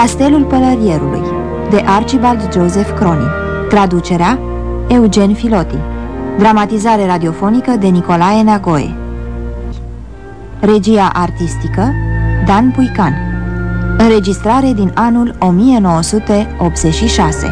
Castelul Pălărierului, de Archibald Joseph Cronin. Traducerea Eugen Filoti. Dramatizare radiofonică de Nicolae Neagoe. Regia artistică Dan Puican. Înregistrare din anul 1986.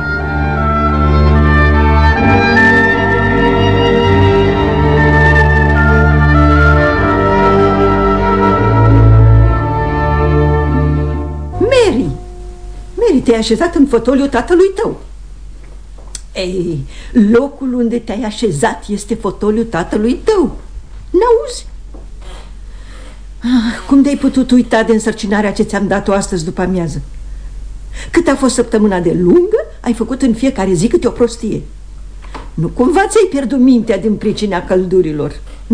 Mary, te-ai așezat în fotoliul tatălui tău. Ei, locul unde te-ai așezat este fotoliul tatălui tău. N-auzi? Cum de-ai putut uita de însărcinarea ce ți-am dat-o astăzi după amiază? Cât a fost săptămâna de lungă, ai făcut în fiecare zi câte o prostie. Nu cumva ți-ai pierdut mintea din pricina căldurilor?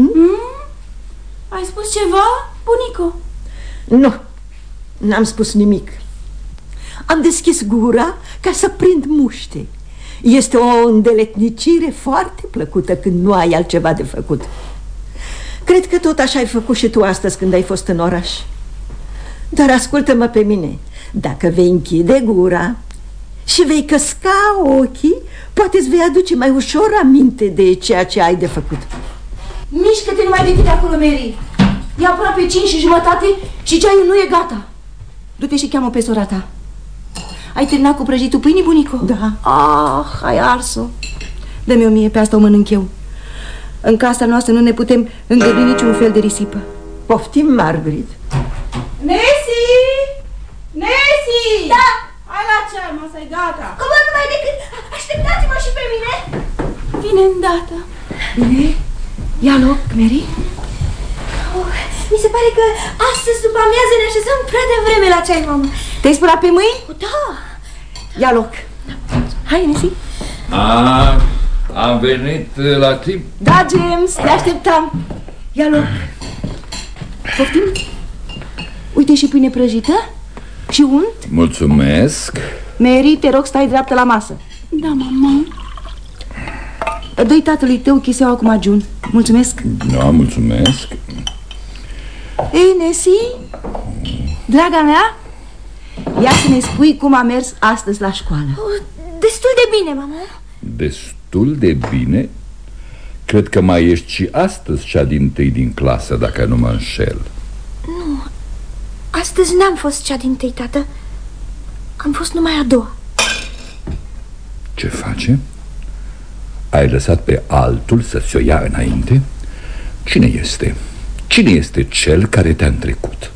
Ai spus ceva, bunico? Nu, n-am spus nimic. Am deschis gura ca să prind muște. Este o îndeletnicire foarte plăcută când nu ai altceva de făcut. Cred că tot așa ai făcut și tu astăzi când ai fost în oraș. Dar ascultă-mă pe mine. Dacă vei închide gura și vei căsca ochii, poate îți vei aduce mai ușor aminte de ceea ce ai de făcut. Mișcă-te numai de tine acolo, Mary. E aproape 5:30 și ceaiul nu e gata. Du-te și cheamă pe sora ta. Ai terminat cu prăjitul pâinii, bunico? Da. Ai ars-o. Dă-mi o mie, pe asta o mănânc eu. În casa noastră nu ne putem îngădui niciun fel de risipă. Poftim, Margaret. Nessie! Da! Hai la ceai, masa-i gata. Cum numai decât? Așteptați-mă și pe mine. Vine îndată. Bine? Ia loc, Mary. Mi se pare că astăzi după amiază ne așezăm prea devreme la ceai, mamă. Te-ai spălat pe mâini? Da. Ia loc. Hai, Nessie. Am venit la timp. Da, James, te așteptam. Ia loc. Poftim? Uite și pâine prăjită și unt. Mulțumesc. Mary, te rog, stai dreaptă la masă. Da, mamă. Dă-i tatălui tău chiseaua cu magiun. Mulțumesc. Da, mulțumesc. Ei, Nessie, draga mea, ia să ne spui cum a mers astăzi la școală. Destul de bine, mamă. Destul de bine? Cred că mai ești și astăzi cea dintâi din clasă, dacă nu mă înșel. Nu, astăzi n-am fost cea dintâi, tată. Am fost numai a doua. Ce face? Ai lăsat pe altul să-ți o ia înainte? Cine este? Cine este cel care te-a întrecut?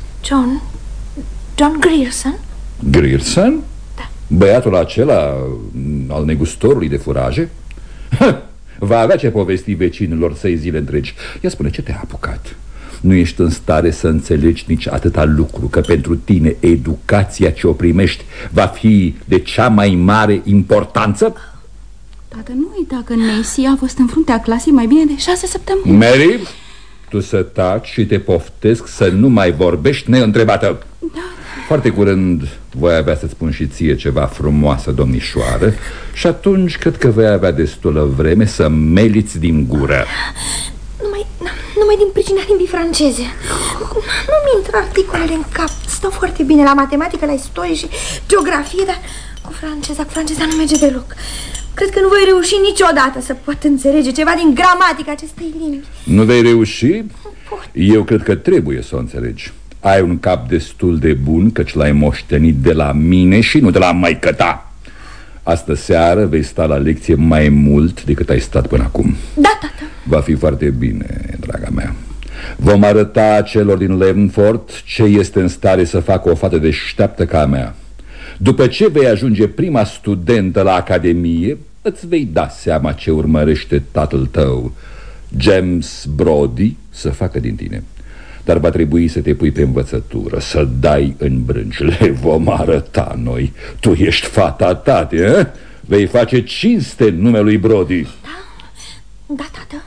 John Grierson. Grierson? Da. Băiatul acela al negustorului de furaje? Va avea ce povesti vecinilor 6 zile întregi. Ia spune, ce te-a apucat? Nu ești în stare să înțelegi nici atâta lucru, că pentru tine educația ce o primești va fi de cea mai mare importanță? Tată, nu uita că Nessie a fost în fruntea clasei mai bine de 6 săptămâni. Mary, tu să taci și te poftesc să nu mai vorbești neîntrebată. Da. Foarte curând voi avea să-ți spun și ție ceva frumoasă, domnișoară, și atunci cred că vei avea destulă vreme să meliți din gură. Numai din pricina limbii franceze. Nu-mi intră articolele în cap. Stau foarte bine la matematică, la istorie și geografie, dar cu franceza nu merge deloc. Cred că nu voi reuși niciodată să pot înțelege ceva din gramatica acestei limbi. Nu vei reuși? Eu cred că trebuie să o înțelegi. Ai un cap destul de bun, căci l-ai moștenit de la mine și nu de la maică-ta. Astă seară vei sta la lecție mai mult decât ai stat până acum. Da, tată. Va fi foarte bine, draga mea. Vom arăta celor din Leavenworth ce este în stare să facă o fată deșteaptă ca a mea. După ce vei ajunge prima studentă la academie, îți vei da seama ce urmărește tatăl tău, James Brodie, să facă din tine. Dar va trebui să te pui pe învățătură, să dai în brânci. Le vom arăta noi. Tu ești fata tate, eh? Vei face cinste numelui Brodie. Da, tată.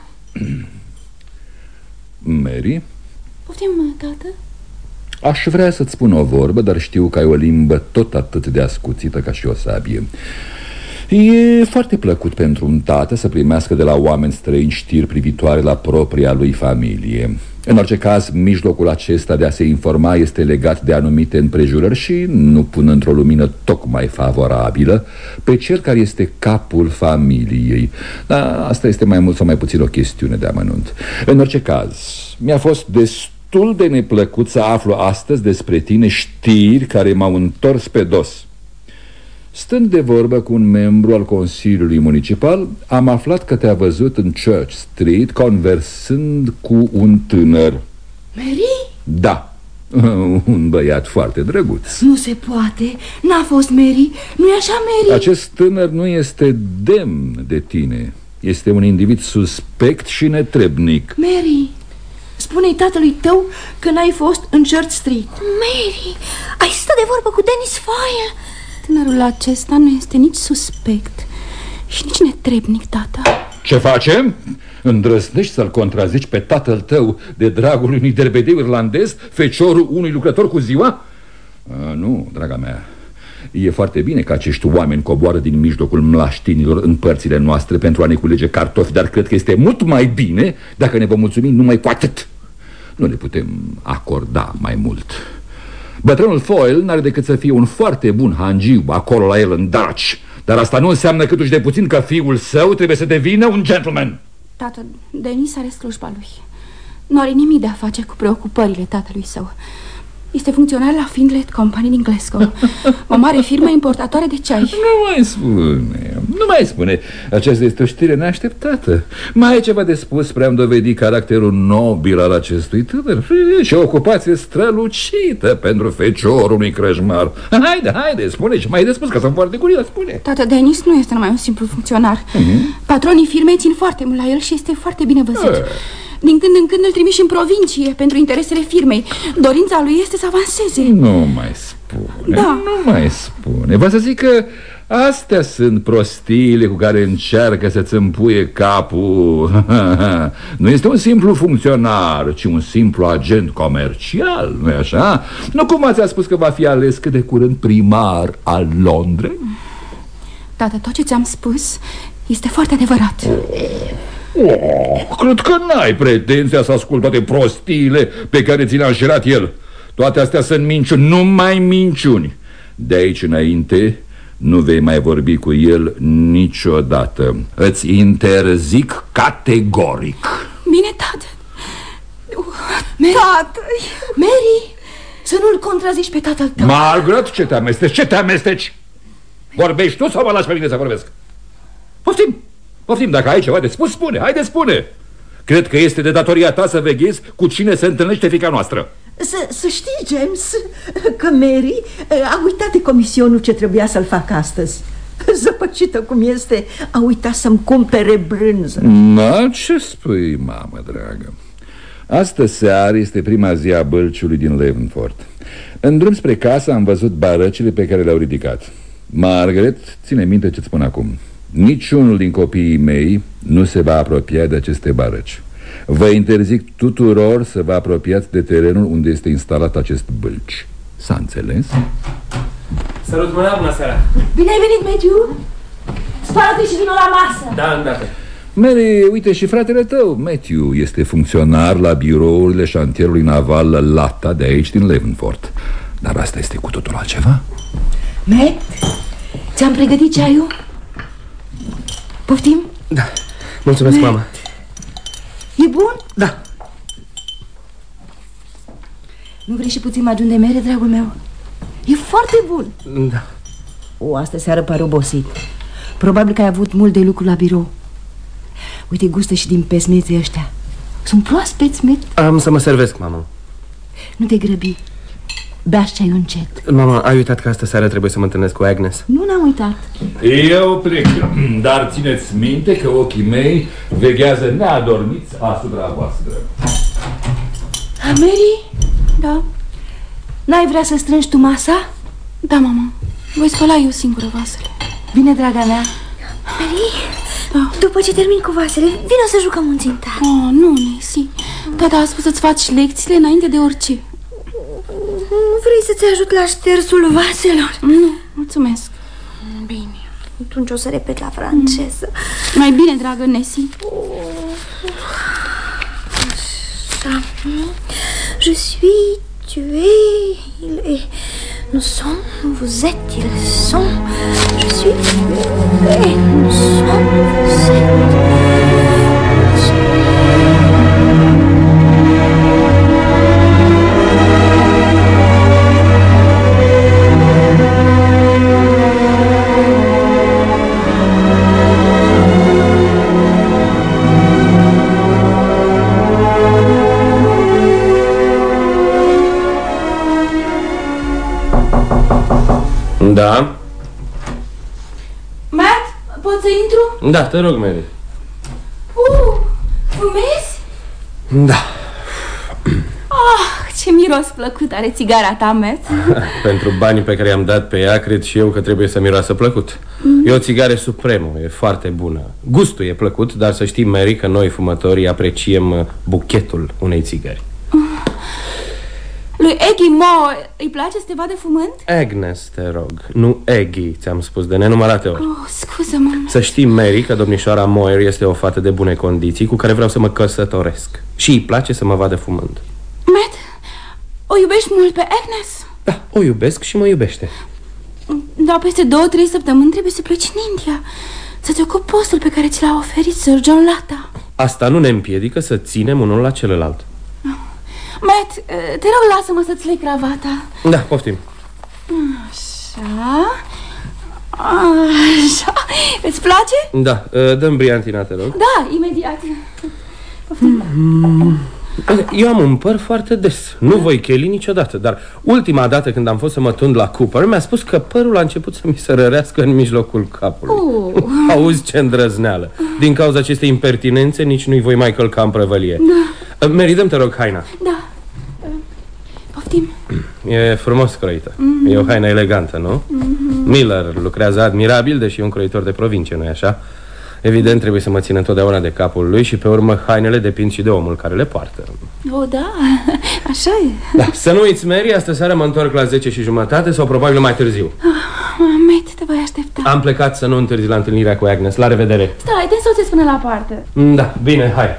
Mary? Poftim, tată? Aș vrea să-ți spun o vorbă, dar știu că ai o limbă tot atât de ascuțită ca și o sabie. E foarte plăcut pentru un tată să primească de la oameni străini știri privitoare la propria lui familie. În orice caz, mijlocul acesta de a se informa este legat de anumite împrejurări și nu pun într-o lumină tocmai favorabilă pe cel care este capul familiei. Dar asta este mai mult sau mai puțin o chestiune de amănunt. În orice caz, mi-a fost destul de neplăcut să aflu astăzi despre tine știri care m-au întors pe dos. Stând de vorbă cu un membru al Consiliului Municipal, am aflat că te-a văzut în Church Street conversând cu un tânăr. Mary? Da, un băiat foarte drăguț. Nu se poate, n-a fost Mary, nu-i așa, Mary? Acest tânăr nu este demn de tine. Este un individ suspect și netrebnic. Mary, spune-i tatălui tău că n-ai fost în Church Street. Mary, ai stat de vorbă cu Dennis Foyle? Tânărul acesta nu este nici suspect și nici netrebnic, tata. Ce facem? Îndrăznești să-l contrazici pe tatăl tău de dragul unui derbedeu irlandez, feciorul unui lucrător cu ziua? Nu, draga mea. E foarte bine că acești oameni coboară din mijlocul mlaștinilor în părțile noastre pentru a ne culege cartofi, dar cred că este mult mai bine dacă ne vom mulțumi numai cu atât. Nu le putem acorda mai mult. Bătrânul Foyle n-are decât să fie un foarte bun hangiu acolo la el în Dutch, dar asta nu înseamnă câtuși de puțin că fiul său trebuie să devină un gentleman. Tată, Denis are slujba lui. Nu are nimic de a face cu preocupările tatălui său. Este funcționar la Findlay Company din Glasgow, o mare firmă importatoare de ceai. Nu mai spune. Aceasta este o știre neașteptată. Mai ai ceva de spus spre a-mi dovedi caracterul nobil al acestui tânăr și o ocupație strălucită pentru feciorul unui crăjmar. Haide, spune ce mai ai de spus, că sunt foarte curios, spune. Tată, Denis nu este numai un simplu funcționar. Patronii firmei țin foarte mult la el și este foarte bine văzut. Din când în când îl trimiși în provincie pentru interesele firmei. Dorința lui este să avanseze. Nu mai spune, nu mai spune. Vă să zic că astea sunt prostiile cu care încearcă să-ți împuie capul. Nu este un simplu funcționar, ci un simplu agent comercial, nu-i așa? Nu cumva ți-a spus că va fi ales cât de curând primar al Londrei? Tată, tot ce ți-am spus este foarte adevărat. Cred că n-ai pretenția să ascult toate prostiile pe care ți le-a înșerat el. Toate astea sunt minciuni, numai minciuni. De aici înainte nu vei mai vorbi cu el niciodată. Îți interzic categoric. Bine, tată. Mary, să nu-l contrazici pe tatăl tău. Margaret, ce te amesteci? Ce te amesteci? Vorbești tu sau mă lași pe mine să vorbesc? Poftim, dacă ai ceva de spus, spune, haide, spune. Cred că este de datoria ta să veghezi cu cine se întâlnește fiica noastră. Să știi, James, că Mary a uitat de comisionul ce trebuia să-l fac astăzi. Zăpăcită cum este, a uitat să-mi cumpere brânză. Ce spui, mamă dragă? Astă seară este prima zi a bălciului din Leavenfort. În drum spre casă am văzut barăcile pe care le-au ridicat. Margaret, ține minte ce-ți spun acum. Niciunul din copiii mei nu se va apropia de aceste barăci. Vă interzic tuturor să vă apropiați de terenul unde este instalat acest bălci. S-a înțeles? Salut, mâna, bună seara! Bine ai venit, Matthew! Spală-te și vină la masă! Da, îndată. Mary, uite, și fratele tău, Matthew, este funcționar la birourile șantierului naval Lata de aici din Leavenfort. Dar asta este cu totul altceva. Matt, ți-am pregătit ceaiul? Poftim? Da, mulțumesc, Matt. mama. E bun? Da. Nu vrei și puțin majun de mere, dragul meu? E foarte bun. Da. Astă seară pare obosit. Probabil că ai avut mult de lucru la birou. Uite, gustă și din pesmeții ăștia. Sunt proaspeți, Matt. Am să mă servesc, mama. Nu te grăbi. Bea ceaiul încet. Mama, ai uitat că astă seară trebuie să mă întâlnesc cu Agnes? Nu n-am uitat. Eu plec, dar țineți minte că ochii mei veghează neadormiți asupra voastră. Mary? Da? N-ai vrea să strângi tu masa? Da, mama. Voi spăla eu singură vasele. Bine, draga mea. Mary, Da. după ce termin cu vasele, vină să jucăm un țintar. Oh, nu, Nancy. Tata a spus să-ți faci lecțiile înainte de orice. Nu vrei să-ți ajut la ștersul vaselor? Nu, mulțumesc. Bine, atunci o să repet la franceză. Mai bine, dragă Nancy. Așa. Je suis, tu es, il est. Nous sommes, vous êtes, ils sont. Je suis, tu es, nous sommes, vous êtes. Da? Matt, pot să intru? Da, te rog, Mary. Fumezi? Da. Ce miros plăcut are țigara ta, Matt. Pentru banii pe care i-am dat pe ea, cred și eu că trebuie să miroasă plăcut. E o țigară supremă, e foarte bună. Gustul e plăcut, dar să știi, Mary, că noi fumătorii apreciem buchetul unei țigări. Lui Eggy Moore îi place să te vadă fumând? Agnes, te rog, nu Eggy, ți-am spus de nenumărate ori. Scuză-mă. Să știi, Mary, că domnișoara Moore este o fată de bune condiții cu care vreau să mă căsătoresc. Și îi place să mă vadă fumând. Matt, o iubești mult pe Agnes? Da, o iubesc și mă iubește. Dar peste 2-3 săptămâni trebuie să pleci în India, să-ți ocupi postul pe care ți l-a oferit Sir John Latta. Asta nu ne împiedică să ținem unul la celălalt. Matt, te rog, lasă-mă să-ți lei cravata. Da, poftim. Așa. Așa. Îți place? Da, dă-mi briantina, te rog. Da, imediat. Poftim. Eu am un păr foarte des. Nu voi cheli niciodată. Dar ultima dată când am fost să mă tund la Cooper, mi-a spus că părul a început să mi se rărească în mijlocul capului. Auzi ce îndrăzneală. Din cauza acestei impertinențe nici nu-i voi mai călca în prăvălie. Da. Mary, dă-mi, te rog, haina. Da. Poftim. E frumos croită. E o haină elegantă, nu? Miller lucrează admirabil, deși e un croitor de provincie, nu-i așa? Evident, trebuie să mă țin întotdeauna de capul lui și pe urmă hainele depind și de omul care le poartă. O, da, așa e. Da, să nu uiți, Mary, astă seară mă întorc la 10:30 sau probabil mai târziu. Matt, te voi aștepta. Am plecat să nu întârzi la întâlnirea cu Agnes. La revedere. Stai, te însoțesc până la poartă. Da, bine, hai.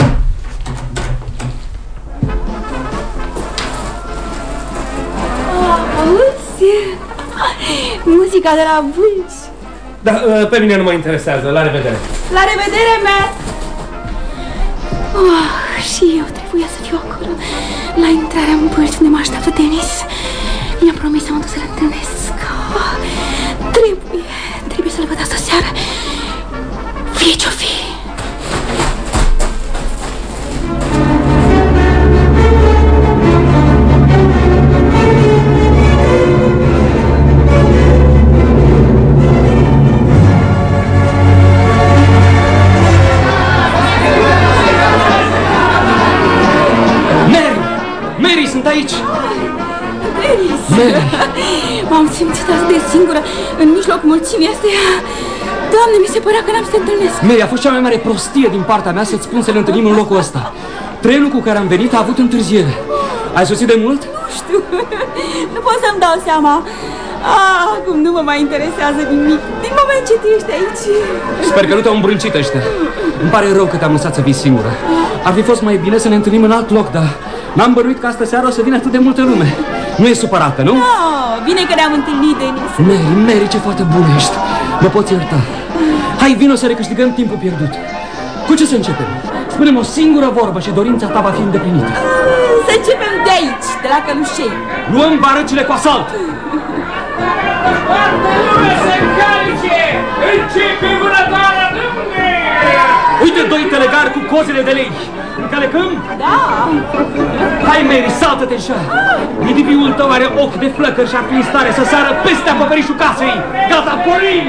Auzi? Muzica de la Vulci. Da, pe mine nu mă interesează. La revedere. La revedere, Matt. Și eu trebuia să fiu acolo, la intrarea în Bâlci, unde mă așteaptă Denis. Mi-a promis să mă duc să-l întâlnesc. Trebuie să-l văd astă seară, fie ce-o fi. Aici. Denis, m-am simțit atât de singură în mijlocul mulțimii astea. Doamne, mi se părea că n-am să te întâlnesc. Mary, a fost cea mai mare prostie din partea mea să-ți spun să ne întâlnim în locul ăsta. Trenul cu care am venit a avut întârziere. Ai sosit de mult? Nu știu, nu pot să-mi dau seama. Acum nu mă mai interesează nimic din moment ce tu ești aici. Sper că nu te-au îmbrâncit ăștia. Îmi pare rău că te-am lăsat să vii singură. Ar fi fost mai bine să ne întâlnim în alt loc, dar n-am bănuit că astă seară o să vină atât de multă lume. Nu e supărată, nu? Bine că ne-am întâlnit, Denis. Mary, ce fată bună ești. Mă poți ierta. Hai, vino să recâștigăm timpul pierdut. Cu ce să începem? Spune-mi o singură vorbă și dorința ta va fi îndeplinită. Să începem de aici, de la Călușei. Luăm barăcile cu asalt. Toată lumea se încalce! Începe vânătoarea dâmne! Uite doi telegari cu cozile de lei. Încălecăm? Da! Hai, Mary, saltă-te în șa! Nidipiul tău are ochi de flăcări și ar fi în stare să sară peste acoperișul casei! Gata, pornim!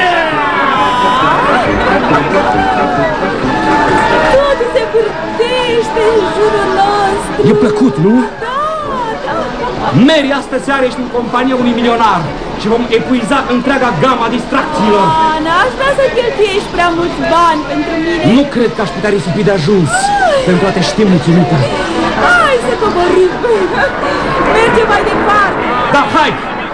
Totul se pârtește în jurul nostru! E plăcut, nu? Da! Mary, astă seară ești în compania unui milionar și vom epuiza întreaga gama distracțiilor. N-aș vrea să cheltuiești prea mulți bani pentru mine. Nu cred că aș putea risipi de ajuns pentru a te ști mulțumită. Hai să coborâm. Merge mai departe. Da, hai!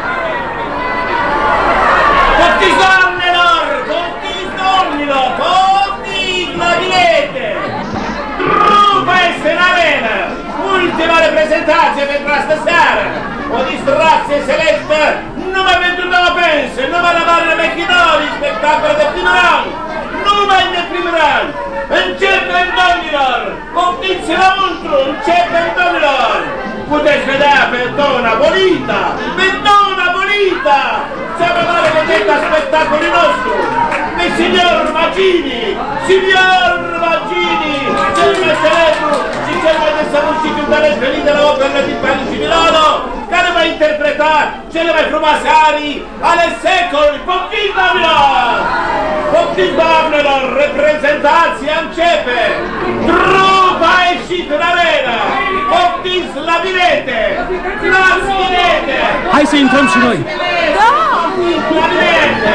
Poftiți, doamnelor! Poftiți, domnilor! Poftiți la bilete! Trupa este în arenă! Ultimele reprezentație pentru astă seară. O distracție selectă numai pentru două pense, numai la Marele Mechinori, spectacol de prim rang. Numai de prim rang. Începem, domnilor! Poftiți înăuntru! Începem, domnilor! Puteți vedea pe Donna Bonita! Pe Donna Bonita! Cea mai mare vedetă a spectacolului nostru! Pe Signor Magini! Signor Magini! Cel mai celebru și cel mai desăvârșit cântăreț venit de la operele din Paris și Milano, care va interpreta cele mai frumoase arii ale secolului! Poftiți, domnilor! Poftiți, doamnelor! Reprezentația începe! Trupa a ieșit în arenă! Poftiți la bilete! Luați bilete! Hai să intrăm și noi! Da! Poftiți la bilete!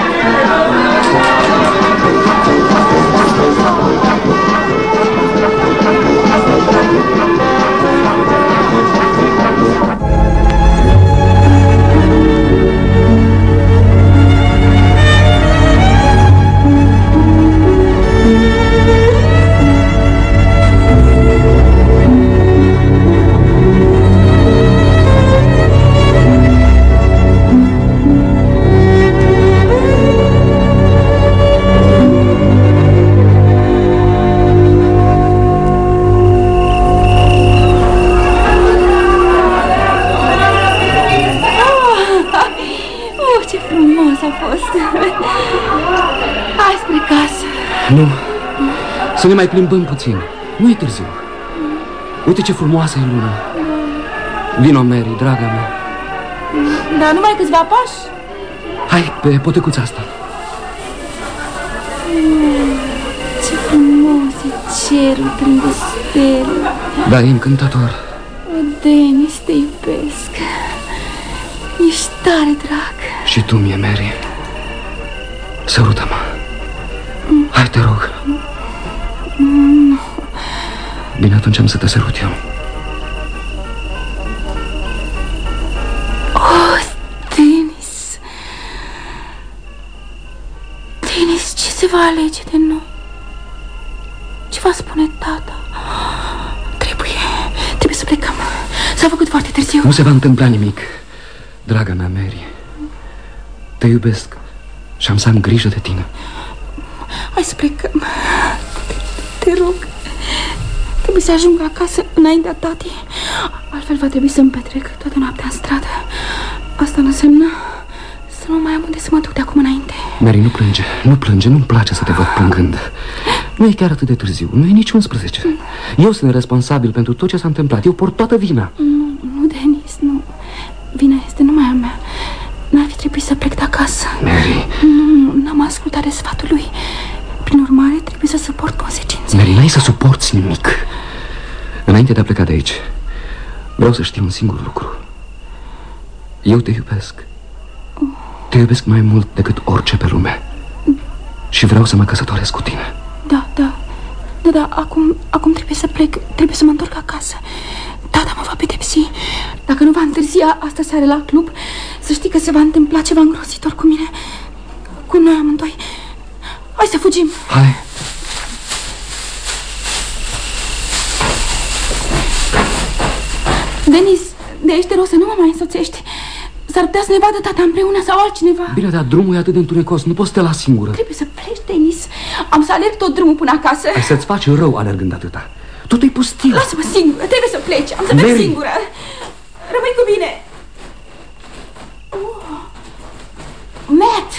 Hai spre casă. Nu, să ne mai plimbăm puțin. Nu e târziu. Uite ce frumoasă e luna. Vino, Mary, draga mea. Dar numai câțiva pași. Hai pe potecuța asta. Ce frumos e cerul plin de stele. Da, e încântător. O, Denis, te iubesc. Ești tare drag. Și tu mie, Mary. Sărută-mă. Hai, te rog. Bine, atunci am să te sărut eu. Oh, Denis. Denis, ce se va alege de noi? Ce va spune tata? Trebuie să plecăm. S-a făcut foarte târziu. Nu se va întâmpla nimic. Draga mea, Mary, te iubesc și am să am grijă de tine. Hai să plecăm. Te rog. Trebuie să ajung acasă înaintea tati. Altfel va trebui să-mi petrec toată noaptea în stradă. Asta înseamnă să nu mai am unde să mă duc de acum înainte. Mary, nu plânge, nu plânge, nu-mi place să te văd plângând. Nu e chiar atât de târziu, nu e nici 11. Eu sunt responsabil pentru tot ce s-a întâmplat, eu port toată vina. Nu, Denis, nu. Vina este numai a mea. N-ar fi trebuit să plec de acasă. Mary. Nu, n-am ascultat de sfatul lui. Prin urmare, trebuie să suport consecințele. Mary, n-ai să suporți nimic. Înainte de a pleca de aici, vreau să știu un singur lucru. Eu te iubesc. Te iubesc mai mult decât orice pe lume. Și vreau să mă căsătoresc cu tine. Da, acum trebuie să plec. Trebuie să mă întorc acasă. Tata mă va pedepsi. Dacă nu va întârzia astă seară la club, să știi că se va întâmpla ceva îngrozitor cu mine. Cu noi amândoi. Hai să fugim. Hai. Denis, de aici te rog să nu mă mai însoțești. S-ar putea să ne vadă tata împreună sau altcineva. Bine, dar drumul e atât de întunecos, nu poți să te las singură. Trebuie să pleci, Denis. Am să alerg tot drumul până acasă. Ai să-ți faci rău alergând atâta. Totul e pustiu. Lasă-mă singură, trebuie să pleci. Am să merg singură. Rămâi cu mine. Matt,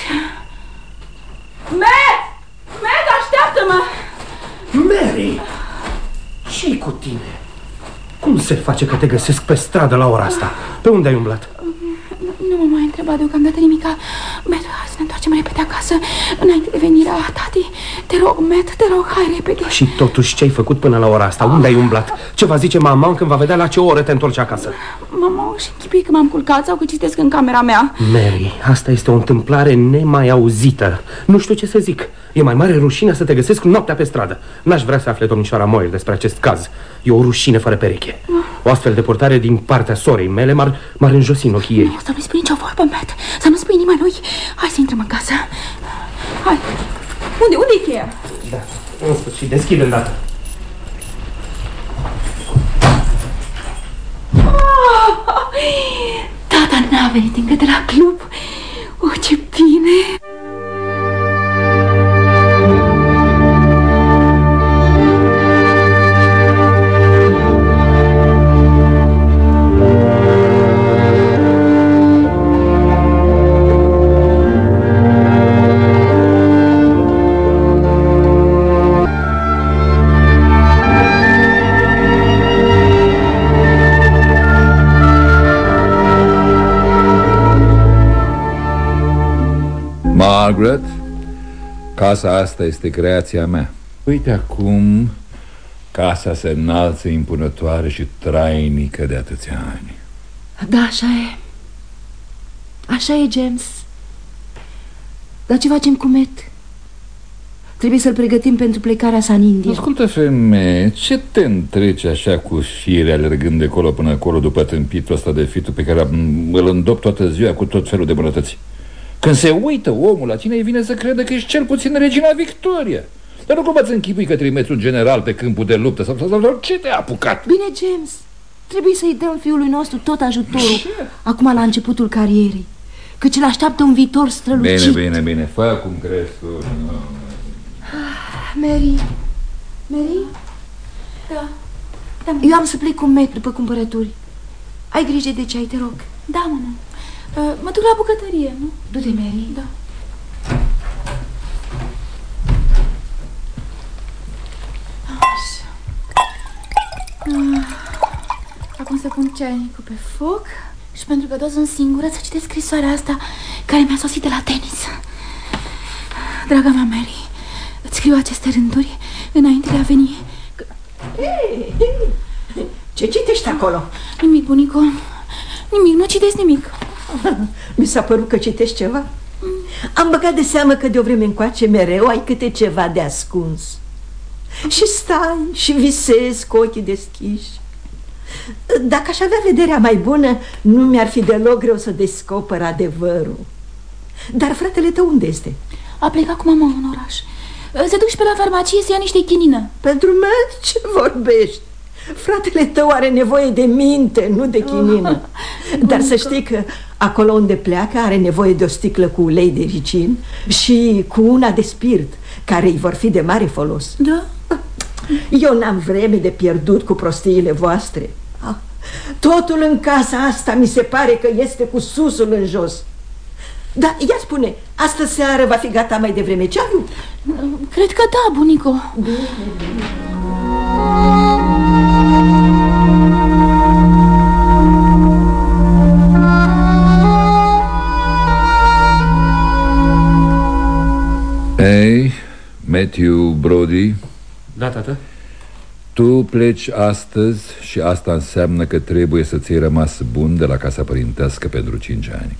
așteaptă-mă. Mary, ce-i cu tine? Cum se face că te găsesc pe stradă la ora asta? Pe unde ai umblat? Nu mă mai întreba deocamdată nimica. Matt, hai să ne întoarcem repede acasă, înainte de venirea tati. Te rog, Matt, te rog, hai repede. Și totuși ce-ai făcut până la ora asta? Unde ai umblat? Ce va zice mama când va vedea la ce oră te întorci acasă? Mama și închipui că m-am culcat sau că citesc în camera mea. Mary, asta este o întâmplare nemai auzită. Nu știu ce să zic. E mai mare rușine să te găsesc noaptea pe stradă. N-aș vrea să afle domnișoara Moyle despre acest caz. E o rușine fără pereche. O astfel de purtare din partea sorei mele m-ar înjosi în ochii ei. Nu, să nu spui nicio vorbă, Matt. Să nu spui nimănui. Hai să intrăm în casă. Hai. Unde-i cheia? Da, în sfârșit, deschide îndată. Tata n-a venit încă de la club. Oh, ce bine! Margaret, casa asta este creația mea. Uite acum, casa se înalță impunătoare și trainică de atâția ani. Da, așa e. Așa e, James. Dar ce facem cu Matt? Trebuie să-l pregătim pentru plecarea sa în India. Ascultă, femeie, ce te întreci așa cu fire alergând de colo până acolo după tâmpitul ăsta de fitul pe care îl îndop toată ziua cu tot felul de bunătăți? Când se uită omul la tine, îi vine să crede că ești cel puțin regina Victoria. Dar nu cumva îți închipui că trimiți un general pe câmpul de luptă sau ce te-a apucat? Bine, James, trebuie să-i dăm fiului nostru tot ajutorul. Acum la începutul carierei, căci îl așteaptă un viitor strălucit. Bine, fă cum crezi tu. Mary? Da. Eu am să plec cu Matt după cumpărături. Ai grijă de ce ai, te rog. Da, mână. Mă duc la bucătărie, nu? Du-te, Mary. Da. Așa. Acum să pun ceainicul pe foc. Și pentru că tot sunt singură, să citesc scrisoarea asta care mi-a sosit de la tenis. Draga mea Mary, îți scriu aceste rânduri înainte de a veni. Ce citești acolo? Nimic, bunico. Nimic, nu citesc nimic. Mi s-a părut că citești ceva. Am băgat de seamă că de o vreme încoace mereu ai câte ceva de ascuns. Și stai și visezi cu ochii deschiși. Dacă aș avea vederea mai bună, nu mi-ar fi deloc greu să descoper adevărul. Dar fratele tău unde este? A plecat cu mama în oraș. Se duc și pe la farmacie să ia niște chinină. Pentru mine? Ce vorbești? Fratele tău are nevoie de minte, nu de chinină. Dar să știi că acolo unde pleacă are nevoie de o sticlă cu ulei de ricin și cu una de spirit, care îi vor fi de mare folos. Da? Eu n-am vreme de pierdut cu prostiile voastre. Totul în casa asta mi se pare că este cu susul în jos. Dar ia spune, astă seară va fi gata mai devreme ceaiul? Cred că da, bunico. Bine. Ei, Matthew Brody. Da, tată? Tu pleci astăzi și asta înseamnă că trebuie să ți-ai rămas bun de la casa părintească pentru 5 ani.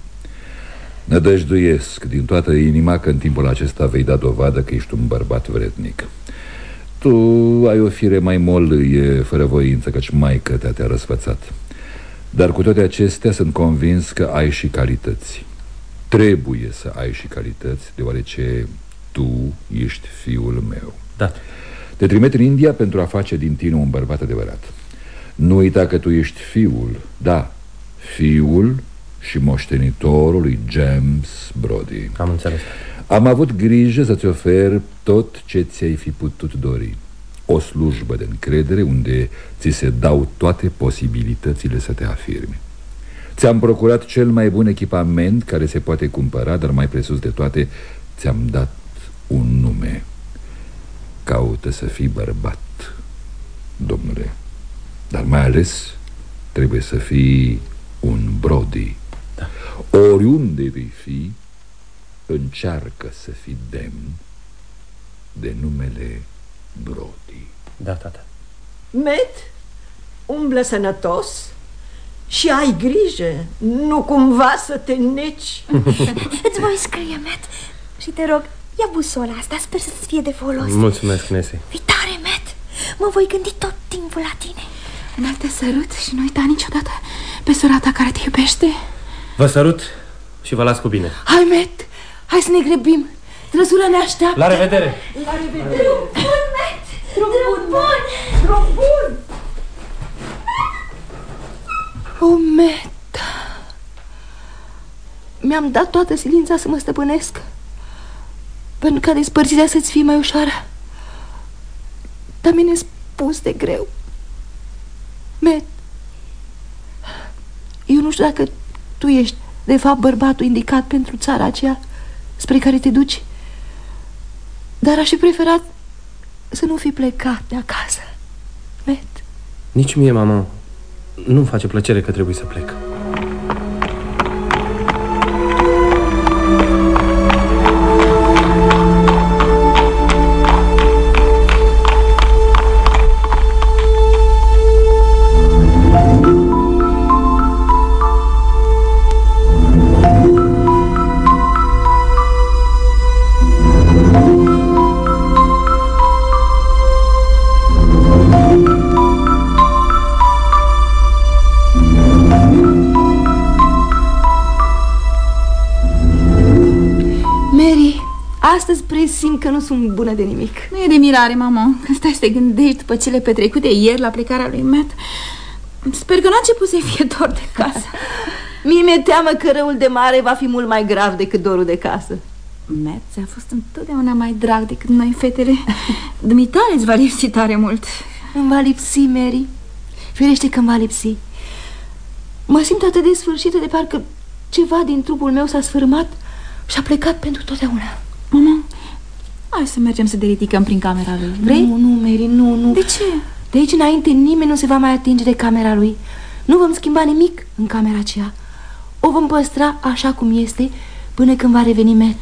Nădăjduiesc din toată inima că în timpul acesta vei da dovadă că ești un bărbat vrednic. Tu ai o fire mai molâie, fără voință, căci maică te-a răsfățat. Dar cu toate acestea sunt convins că ai și calități. Trebuie să ai și calități, deoarece tu ești fiul meu. Da. Te trimit în India pentru a face din tine un bărbat adevărat. Nu uita că tu ești fiul, da, fiul și moștenitorul lui James Brody. Am înțeles. Am avut grijă să-ți ofer tot ce ți-ai fi putut dori. O slujbă de încredere unde ți se dau toate posibilitățile să te afirmi. Ți-am procurat cel mai bun echipament care se poate cumpăra, dar mai presus de toate ți-am dat un nume. Caută să fii bărbat, domnule, dar mai ales trebuie să fii un Brody. Da. Oriunde vei fi, încearcă să fii demn de numele Brody. Da, tată. Matt, umblă sănătos și ai grijă, nu cumva să te neci. Îți voi scrie, Matt, și te rog, ia busola asta, sper să-ți fie de folos. Mulțumesc, Nessie. Fii tare, Matt, mă voi gândi tot timpul la tine. Matt, te sărut și nu uita niciodată pe sorata care te iubește. Vă sărut și vă las cu bine. Hai, Matt, hai să ne grăbim. Trăsura ne așteaptă. La revedere! La revedere! Drum bun, Matt! Drum bun! Drum bun! O, Meta, mi-am dat toată silința să mă stăpânesc, pentru ca despărțirea să-ți fie mai ușoară. Dar mi-e spus de greu. Met, eu nu știu dacă tu ești de fapt bărbatul indicat pentru țara aceea spre care te duci, dar aș fi preferat să nu fi plecat de acasă. Met. Nici mie, mama, nu-mi face plăcere că trebuie să plec. Astăzi presimt că nu sunt bună de nimic. Nu e de mirare, mama. Când stai să te gândești după cele petrecute ieri la plecarea lui Matt, sper că n-a început să-i fie dor de casă. Mie mi-e teamă că răul de mare va fi mult mai grav decât dorul de casă. Matt ți-a fost întotdeauna mai drag decât noi, fetele. Dumitale îți va lipsi tare mult. Îmi va lipsi, Mary. Ferește că îmi va lipsi. Mă simt atât de sfârșită, de parcă ceva din trupul meu s-a sfârmat și a plecat pentru totdeauna. Mama, hai să mergem să deridicăm prin camera lui. Vrei? Nu, Mary, nu. De ce? De aici înainte nimeni nu se va mai atinge de camera lui. Nu vom schimba nimic în camera aceea. O vom păstra așa cum este până când va reveni Matt.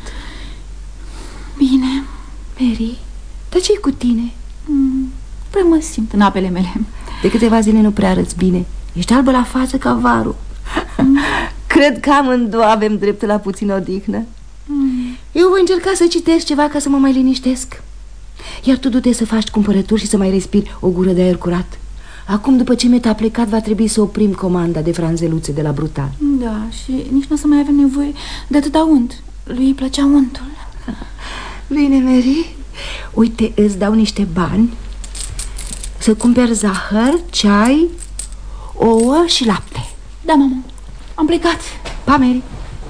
Bine. Mary, dar ce-i cu tine? Prea mă simt în apele mele. De câteva zile nu prea arăți bine. Ești albă la față ca varul. Cred că amândouă avem dreptul la puțină odihnă. Eu voi încerca să citesc ceva ca să mă mai liniștesc. Iar tu du-te să faci cumpărături și să mai respiri o gură de aer curat. Acum, după ce Meta a plecat, va trebui să oprim comanda de franzeluțe de la Brutal. Da, și nici nu o să mai avem nevoie de atâta unt. Lui îi plăcea untul. Bine, Mary. Uite, îți dau niște bani să cumperi zahăr, ceai, ouă și lapte. Da, mama, am plecat. Pa, Mary.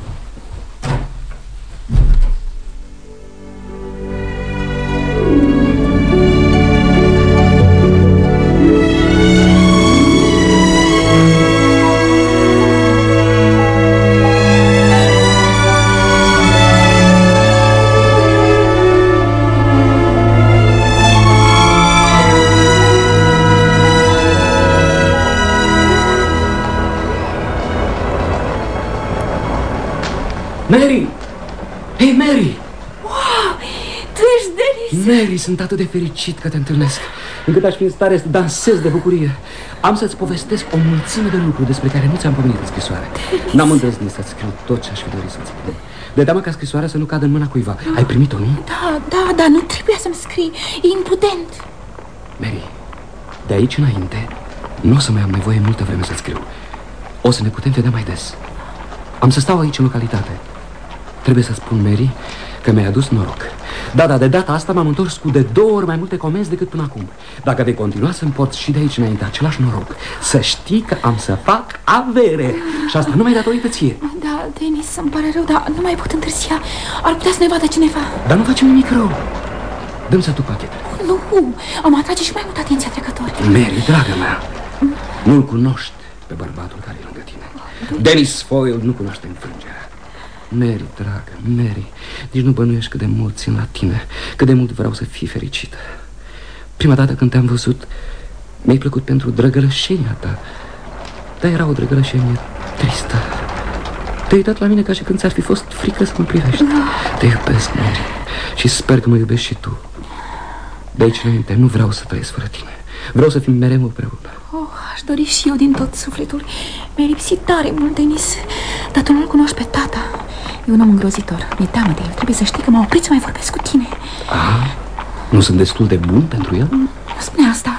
Mary! Hei, Mary! Wow! Tu ești Dennis! Mary, sunt atât de fericit că te întâlnesc, încât aș fi în stare să dansez de bucurie. Am să-ți povestesc o mulțime de lucruri despre care nu ți-am pomenit în scrisoare. N-am îndrăznit să-ți scriu tot ce aș fi dorit să-ți spun, de teamă ca scrisoarea să nu cadă în mâna cuiva. Ai primit-o, nu? Da, nu trebuia să-mi scrii. E imprudent. Mary, de aici înainte nu o să mai am nevoie multă vreme să-ți scriu. O să ne putem vedea mai des. Am să stau aici în localitate. Trebuie să spun, Mary, că mi-ai adus noroc. Da, de data asta m-am întors cu de 2 ori mai multe comenzi decât până acum. Dacă vei continua să-mi porți și de aici înainte același noroc, să știi că am să fac avere. Și asta numai datorită ție. Da, Denis, îmi pare rău, dar nu mai pot întârzia. Ar putea să ne vadă cineva. Dar nu facem nimic rău. Dăm să duc pachetele. Nu, am atrage și mai mult atenția trecătorilor. Mary, dragă mea, nu-l cunoști pe bărbatul care e lângă tine. Dennis Foyle nu cunoaște înfrângerea. Mary, dragă, Mary, nici nu bănuiești cât de mult țin la tine, cât de mult vreau să fii fericită. Prima dată când te-am văzut, mi-ai plăcut pentru drăgălășenia ta, dar era o drăgălășenie tristă. Te-ai uitat la mine ca și când ți-ar fi fost frică să mă privești. Te iubesc, Mary, și sper că mă iubești și tu. De aici înainte nu vreau să trăiesc fără tine. Vreau să fim mereu împreună. Aș dori și eu din tot sufletul. Mi-a lipsit tare mult, Denis. Dar tu nu-l cunoști pe tata. E un om îngrozitor. Mi-e teamă de el. Trebuie să știi că m-a oprit să mai vorbesc cu tine. Nu sunt destul de bun pentru el? Nu spune asta.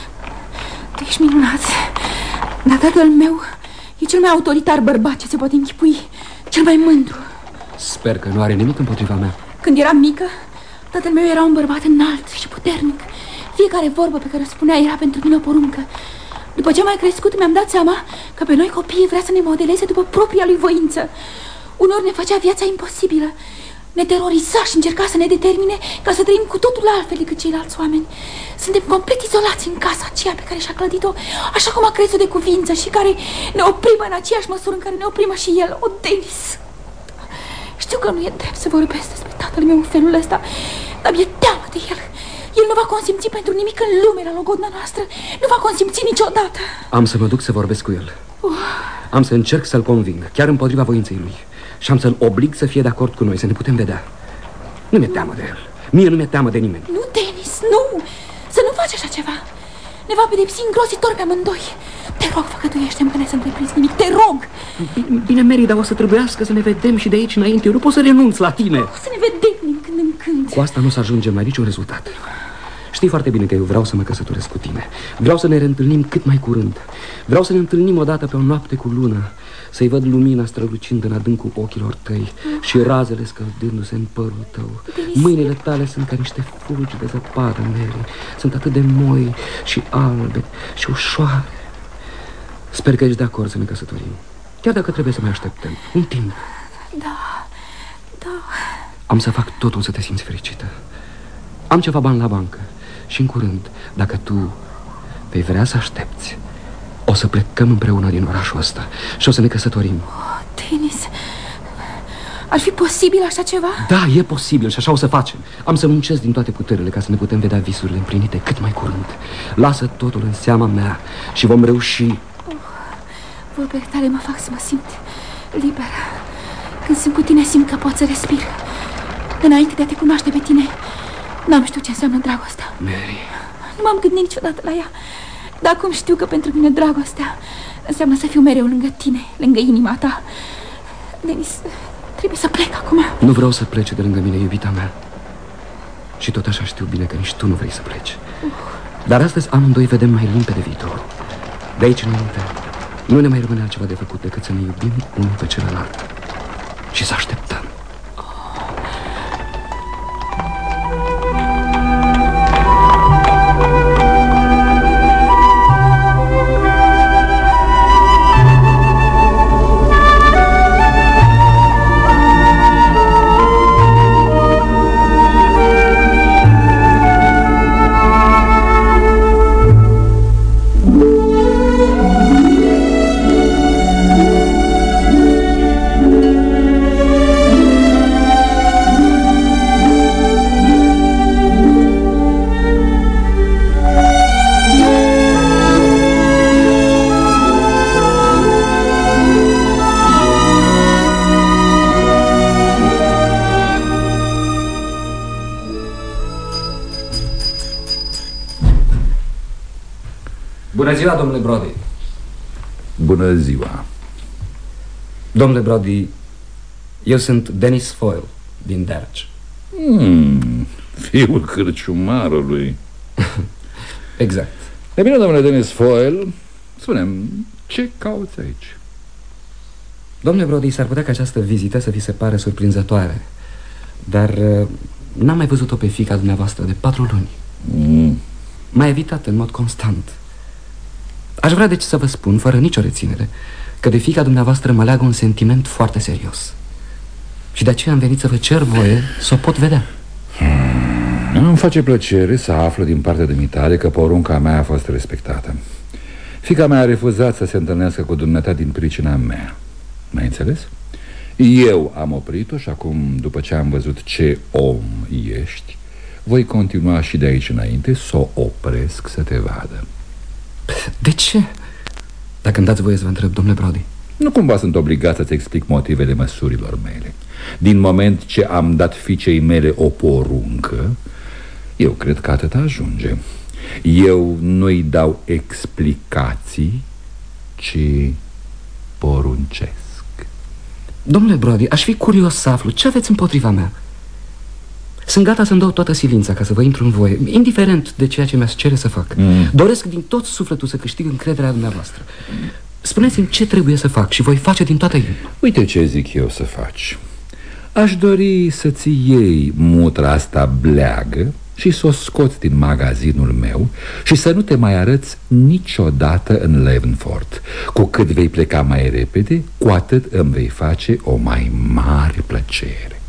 Tu ești minunat. Dar tatăl meu e cel mai autoritar bărbat ce se poate închipui. Cel mai mândru. Sper că nu are nimic împotriva mea. Când eram mică, tatăl meu era un bărbat înalt și puternic. Fiecare vorbă pe care o spunea era pentru mine o poruncă. După ce am mai crescut, mi-am dat seama că pe noi copiii vrea să ne modeleze după propria lui voință. Uneori ne făcea viața imposibilă, ne teroriza și încerca să ne determine ca să trăim cu totul altfel decât ceilalți oameni. Suntem complet izolați în casa aceea pe care și-a clădit-o, așa cum a crezut de cuvință și care ne oprimă în aceeași măsură în care ne oprimă și el. O, Denis, știu că nu e drept să vorbesc despre tatăl meu în felul ăsta, dar mi-e teamă de el. El nu va consimți pentru nimic în lume la logodna noastră. Nu va consimți niciodată. Am să mă duc să vorbesc cu el. Am să încerc să-l conving, chiar împotriva voinței lui. Și am să-l oblig să fie de acord cu noi, să ne putem vedea. Nu mi-e teamă de el. Mie nu mi-e teamă de nimeni. Nu, Denis, nu! Să nu faci așa ceva. Ne va pedepsi îngrozitor pe amândoi. Te rog, făcătuiește-mi că ne să întreprins nimic. Te rog! Bine, Mary, dar o să trebuiască să ne vedem și de aici înainte. Eu nu pot să renunț la tine. O să ne vedem din când în când. Cu asta nu o să ajungem la niciun rezultat. Știi foarte bine că eu vreau să mă căsătoresc cu tine. Vreau să ne reîntâlnim cât mai curând. Vreau să ne întâlnim odată pe o noapte cu lună, să-i văd lumina strălucind în adâncul ochilor tăi și razele scăldându-se în părul tău. Mâinile tale sunt ca niște fulgi de zăpadă, Mary. Sunt atât de moi și albe și ușoare. Sper că ești de acord să ne căsătorim, chiar dacă trebuie să mai așteptăm un timp. Da, da. Am să fac totul să te simți fericită. Am ceva bani la bancă și în curând, dacă tu vei vrea să aștepți, o să plecăm împreună din orașul ăsta și o să ne căsătorim. Denis, ar fi posibil așa ceva? Da, e posibil și așa o să facem. Am să muncesc din toate puterile ca să ne putem vedea visurile împlinite cât mai curând. Lasă totul în seama mea și vom reuși. Vorbele tale mă fac să mă simt liberă. Când sunt cu tine simt că pot să respir. Înainte de a te cunoaște pe tine, n-am știut ce înseamnă dragostea. Mary, nu m-am gândit niciodată la ea. Dar acum știu că pentru mine dragostea înseamnă să fiu mereu lângă tine, lângă inima ta. Denis, trebuie să plec acum. Nu vreau să plece de lângă mine, iubita mea. Și tot așa știu bine că nici tu nu vrei să pleci. Dar astăzi amândoi vedem mai limpede viitorul. De aici înainte nu ne mai rămâne altceva de făcut decât să ne iubim unul pe celălalt și să așteptăm. Bună ziua, domnule Brody. Bună ziua. Domnule Brody, eu sunt Dennis Foyle din Derci. Fiul cârciumarului. Exact. E bine, domnule Dennis Foyle, spune-mi, ce cauți aici? Domnule Brody, s-ar putea ca această vizită să vi se pare surprinzătoare, dar n-am mai văzut-o pe fiica dumneavoastră de 4 luni. M-a evitat în mod constant. Aș vrea deci să vă spun, fără nicio reținere, că de fiica dumneavoastră mă leagă un sentiment foarte serios. Și de aceea am venit să vă cer voie să o pot vedea. Îmi face plăcere să aflu din partea dumitale că porunca mea a fost respectată. Fiica mea a refuzat să se întâlnească cu dumneata din pricina mea. M-ai înțeles? Eu am oprit-o și acum, după ce am văzut ce om ești, voi continua și de aici înainte să o opresc să te vadă. De ce? Dacă îmi dați voie să vă întreb, domnule Brody. Nu cumva sunt obligat să-ți explic motivele măsurilor mele. Din moment ce am dat fiicei mele o poruncă, eu cred că atât ajunge. Eu nu-i dau explicații, ci poruncesc. Domnule Brody, aș fi curios să aflu ce aveți împotriva mea. Sunt gata să-mi dau toată silința ca să vă intru în voie, indiferent de ceea ce mi-ați cere să fac. Doresc din tot sufletul să câștig încrederea dumneavoastră. Spuneți-mi ce trebuie să fac și voi face din toată inima. Uite ce zic eu să faci. Aș dori să-ți iei mutra asta bleagă și să o scoți din magazinul meu și să nu te mai arăți niciodată în Leavenworth. Cu cât vei pleca mai repede, cu atât îmi vei face o mai mare plăcere.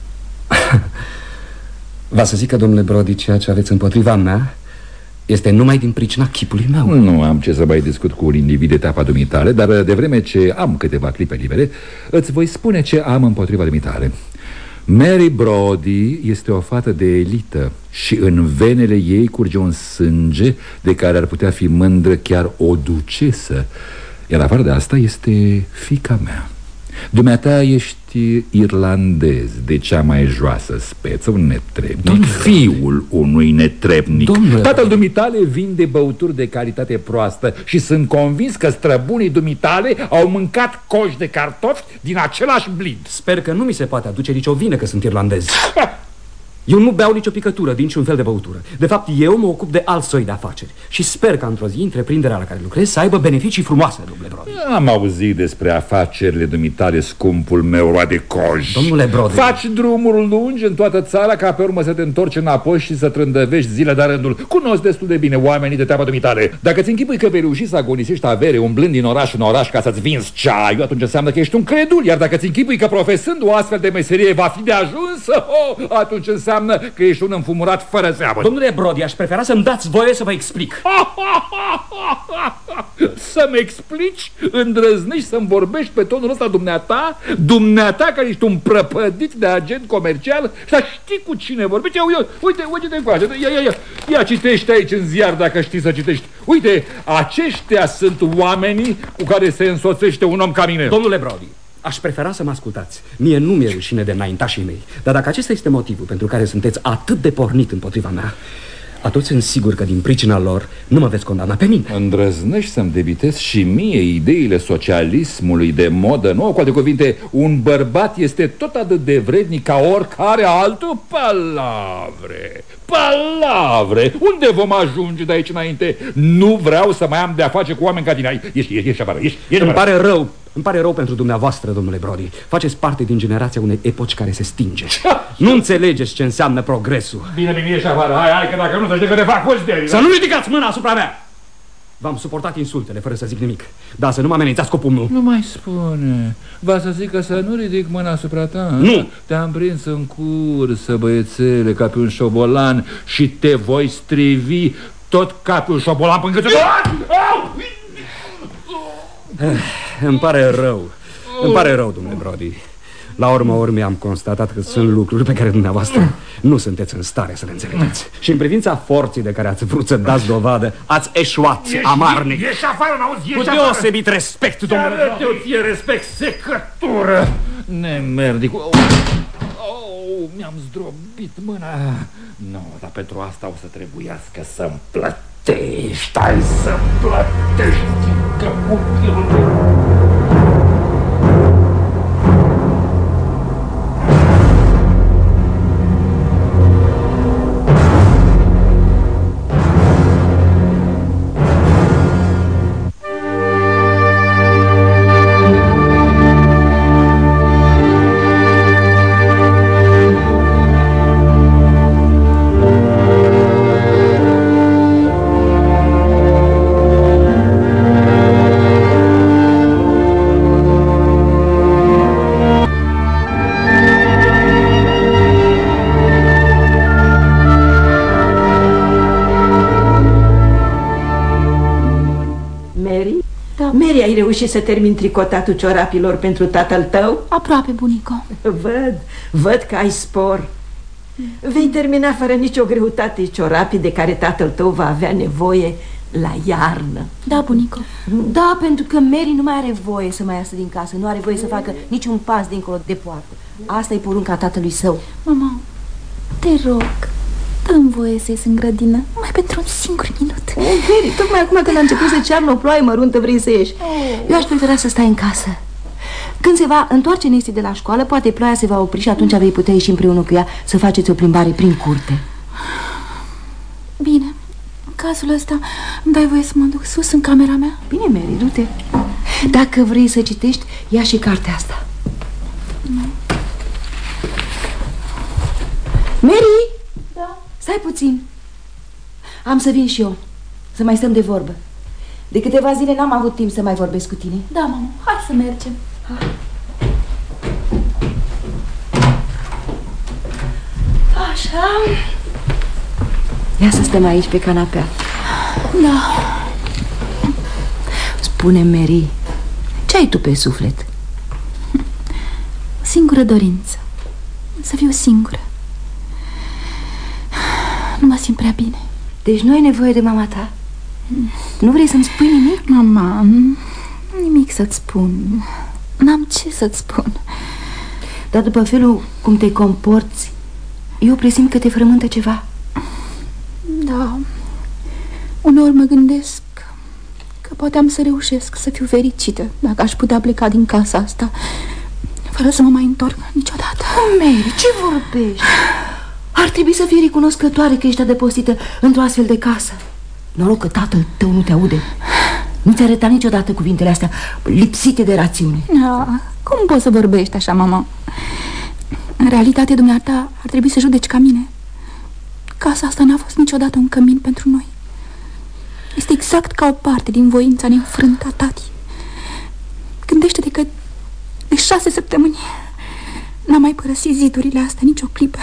Va să zică, domnule Brody, ceea ce aveți împotriva mea este numai din pricina chipului meu. Nu am ce să mai discut cu un individ de teapa dumitale, dar de vreme ce am câteva clipe libere, îți voi spune ce am împotriva dumitale. Mary Brody este o fată de elită și în venele ei curge un sânge de care ar putea fi mândră chiar o ducesă. Iar afară de asta este fiica mea. Dumneata ești irlandez de cea mai joasă speță, un netrebnic, fiul unui netrebnic. Tatăl dumitale vinde băuturi de calitate proastă și sunt convins că străbunii dumitale au mâncat coși de cartofi din același blid. Sper că nu mi se poate aduce nicio vină că sunt irlandez. Eu nu beau nicio picătură din niciun fel de băutură. De fapt, eu mă ocup de alt soi de afaceri și sper că într-o zi întreprinderea la care lucrez să aibă beneficii frumoase, domnule Brody. Am auzit despre afacerile dumitale, scumpul meu roade coj. Domnule Brody, faci drumuri lungi în toată țara ca pe urmă să te întorci înapoi și să trândăvești zile de rândul. Cunosc destul de bine oamenii de teapa dumitale. Dacă ți închipui că vei reuși să agonisești avere umblând din oraș în oraș ca să-ți vinzi ceaiul, atunci înseamnă că ești un credul. Iar dacă ți închipui că profesând o astfel de meserie va fi de ajuns, atunci înseamnă că ești un înfumurat fără seamă. Domnule Brody, aș prefera să-mi dați voie să vă explic. Să-mi explici? Îndrăznești să-mi vorbești pe tonul ăsta, dumneata? Dumneata care ești un prăpădit de agent comercial? Dar știi cu cine vorbești? Uite-te încoace. Ia citește aici în ziar dacă știi să citești. Uite, aceștia sunt oamenii cu care se însoțește un om ca mine. Domnule Brody, aș prefera să mă ascultați. Mie nu mi-e rușine de înaintașii mei. Dar dacă acesta este motivul pentru care sunteți atât de pornit împotriva mea, atunci sunt sigur că din pricina lor nu mă veți condamna pe mine. Îndrăznești să-mi debitezi și mie ideile socialismului de modă nouă? Cu alte cuvinte, un bărbat este tot atât de vrednic ca oricare altul? Palavre! Unde vom ajunge de aici înainte? Nu vreau să mai am de-a face cu oameni ca tine. Ieși afară, ieși. Îmi pare rău pentru dumneavoastră, domnule Brody. Faceți parte din generația unei epoci care se stinge. Nu înțelegeți ce înseamnă progresul. Bine, ieși afară. Hai, că dacă nu să știi că te fac cozderi. Să nu ridicați mâna asupra mea! V-am suportat insultele fără să zic nimic. Dar să nu mă amenințați cu pumnul. Nu mai spune. Va să zic că să nu ridic mâna asupra ta. Nu! Te-am prins în cursă, băiețele, ca pe un șobolan și te voi strivi tot ca pe un șobolan până când... Îmi pare rău, domnule Brody. La urma urmei am constatat că sunt lucruri pe care dumneavoastră nu sunteți în stare să le înțelegeți. Și în privința forței de care ați vrut să dați dovadă, ați eșuat amarnic. Ieși afară, n-auzi, cu deosebit respect, domnule Brody. Eu ție respect, secătură. Nemerdic. Mi-am zdrobit mâna. Nu, dar pentru asta o să trebuiască să-mi plătești. Hai să-mi plătești, fiindcă copilul meu. Ai reușit să termin tricotatul ciorapilor pentru tatăl tău? Aproape, bunico. Văd că ai spor. Vei termina fără nicio greutate ciorapii de care tatăl tău va avea nevoie la iarnă. Da, bunico. Da, pentru că Mary nu mai are voie să mai iasă din casă. Nu are voie să facă niciun pas dincolo de poartă. Asta e porunca tatălui său. Mama, te rog, dă-mi voie să ies în grădină, mai pentru un singur minut. Mary, tocmai acum când a început să cearnă o ploaie măruntă, vrei să ieși. Eu aș prefera să stai în casă. Când se va întoarce Nesty de la școală, poate ploaia se va opri și atunci vei putea ieși împreună cu ea să faceți o plimbare prin curte. Bine, în cazul ăsta îmi dai voie să mă duc sus în camera mea? Bine, Mary, du-te. Dacă vrei să citești, ia și cartea asta. Mary? Da? Stai Stai puțin. Am să vin și eu, să mai stăm de vorbă. De câteva zile n-am avut timp să mai vorbesc cu tine. Da, mamă, hai să mergem. Așa. Ia să stăm aici pe canapea. Da. Spune-mi, Mary, ce ai tu pe suflet? Singură dorință. Să fiu singură. Nu mă simt prea bine. Deci nu ai nevoie de mama ta? Nu vrei să-mi spui nimic? Mama, nimic să-ți spun. N-am ce să-ți spun. Dar după felul cum te comporți, eu presimt că te frământă ceva. Da. Uneori mă gândesc că poate am să reușesc să fiu fericită dacă aș putea pleca din casa asta fără să mă mai întorc niciodată. Mary, ce vorbești? Ar trebui să fii recunoscătoare că ești adăpostită într-o astfel de casă. Noroc că tatăl tău nu te aude. Nu ți-a arătat niciodată cuvintele astea lipsite de rațiune. Cum poți să vorbești așa, mama? În realitate, dumneata ar trebui să judeci ca mine. Casa asta n-a fost niciodată un cămin pentru noi. Este exact ca o parte din voința neînfrântă a tati. Gândește-te că de 6 săptămâni n-am mai părăsit zidurile astea nicio clipă.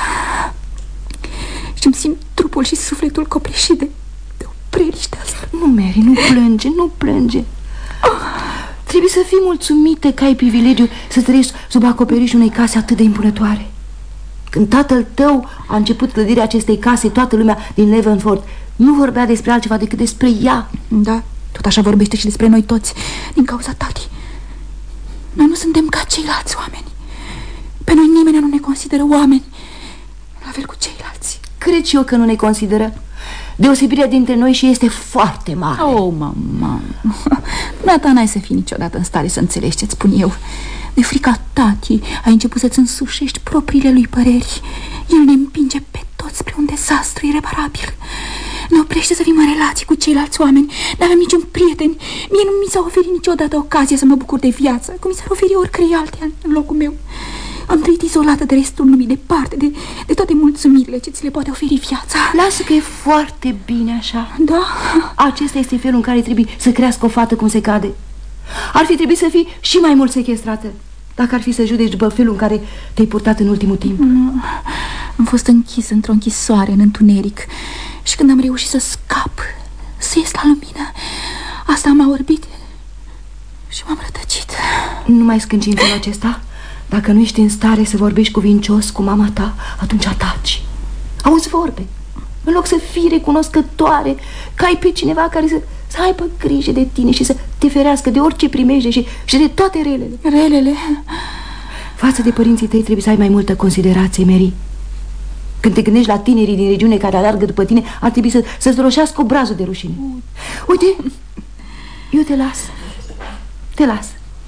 Și-mi simt trupul și sufletul copleșit de o preliște asta. Nu, Mary, nu plânge, nu plânge. Trebuie să fii mulțumită că ai privilegiu să trăiești sub acoperișul unei case atât de impunătoare. Când tatăl tău a început clădirea acestei case, toată lumea din Leavenworth nu vorbea despre altceva decât despre ea. Da, tot așa vorbește și despre noi toți, din cauza tati. Noi nu suntem ca ceilalți oameni. Pe noi nimeni nu ne consideră oameni, la fel cu ceilalți. Cred și eu că nu ne consideră. Deosebirea dintre noi și este foarte mare. Oh, mama, ta n-ai să fii niciodată în stare să înțelegi ce-ți spun eu. De frica tati ai început să-ți însușești propriile lui păreri. El ne împinge pe toți spre un dezastru irebarabil. Ne oprește să fim în relații cu ceilalți oameni. N-avem niciun prieten. Mie nu mi s-a oferit niciodată ocazia să mă bucur de viață, cum mi s-ar oferi oricărei altea în locul meu. Am trăit izolată de restul lumii, departe de toate mulțumirile ce ți le poate oferi viața. Lasă că e foarte bine așa. Da? Acesta este felul în care trebuie să crească o fată cum se cade. Ar fi trebuit să fii și mai mult sechestrată, dacă ar fi să judeci după felul în care te-ai purtat în ultimul timp. Am fost închis într-o închisoare în întuneric. Și când am reușit să scap, să ies la lumină, asta m-a orbit și m-am rătăcit. Nu mai scânci în felul acesta. Dacă nu ești în stare să vorbești cuvincios cu mama ta, atunci ataci. Auzi vorbe. În loc să fii recunoscătoare că ai pe cineva care să aibă grijă de tine și să te ferească de orice primejde și de toate relele. Relele? Față de părinții tăi trebuie să ai mai multă considerație, Mary. Când te gândești la tinerii din regiune care alargă după tine, ar trebui să-ți roșească obrazul de rușine. Uite, eu te las. Te las.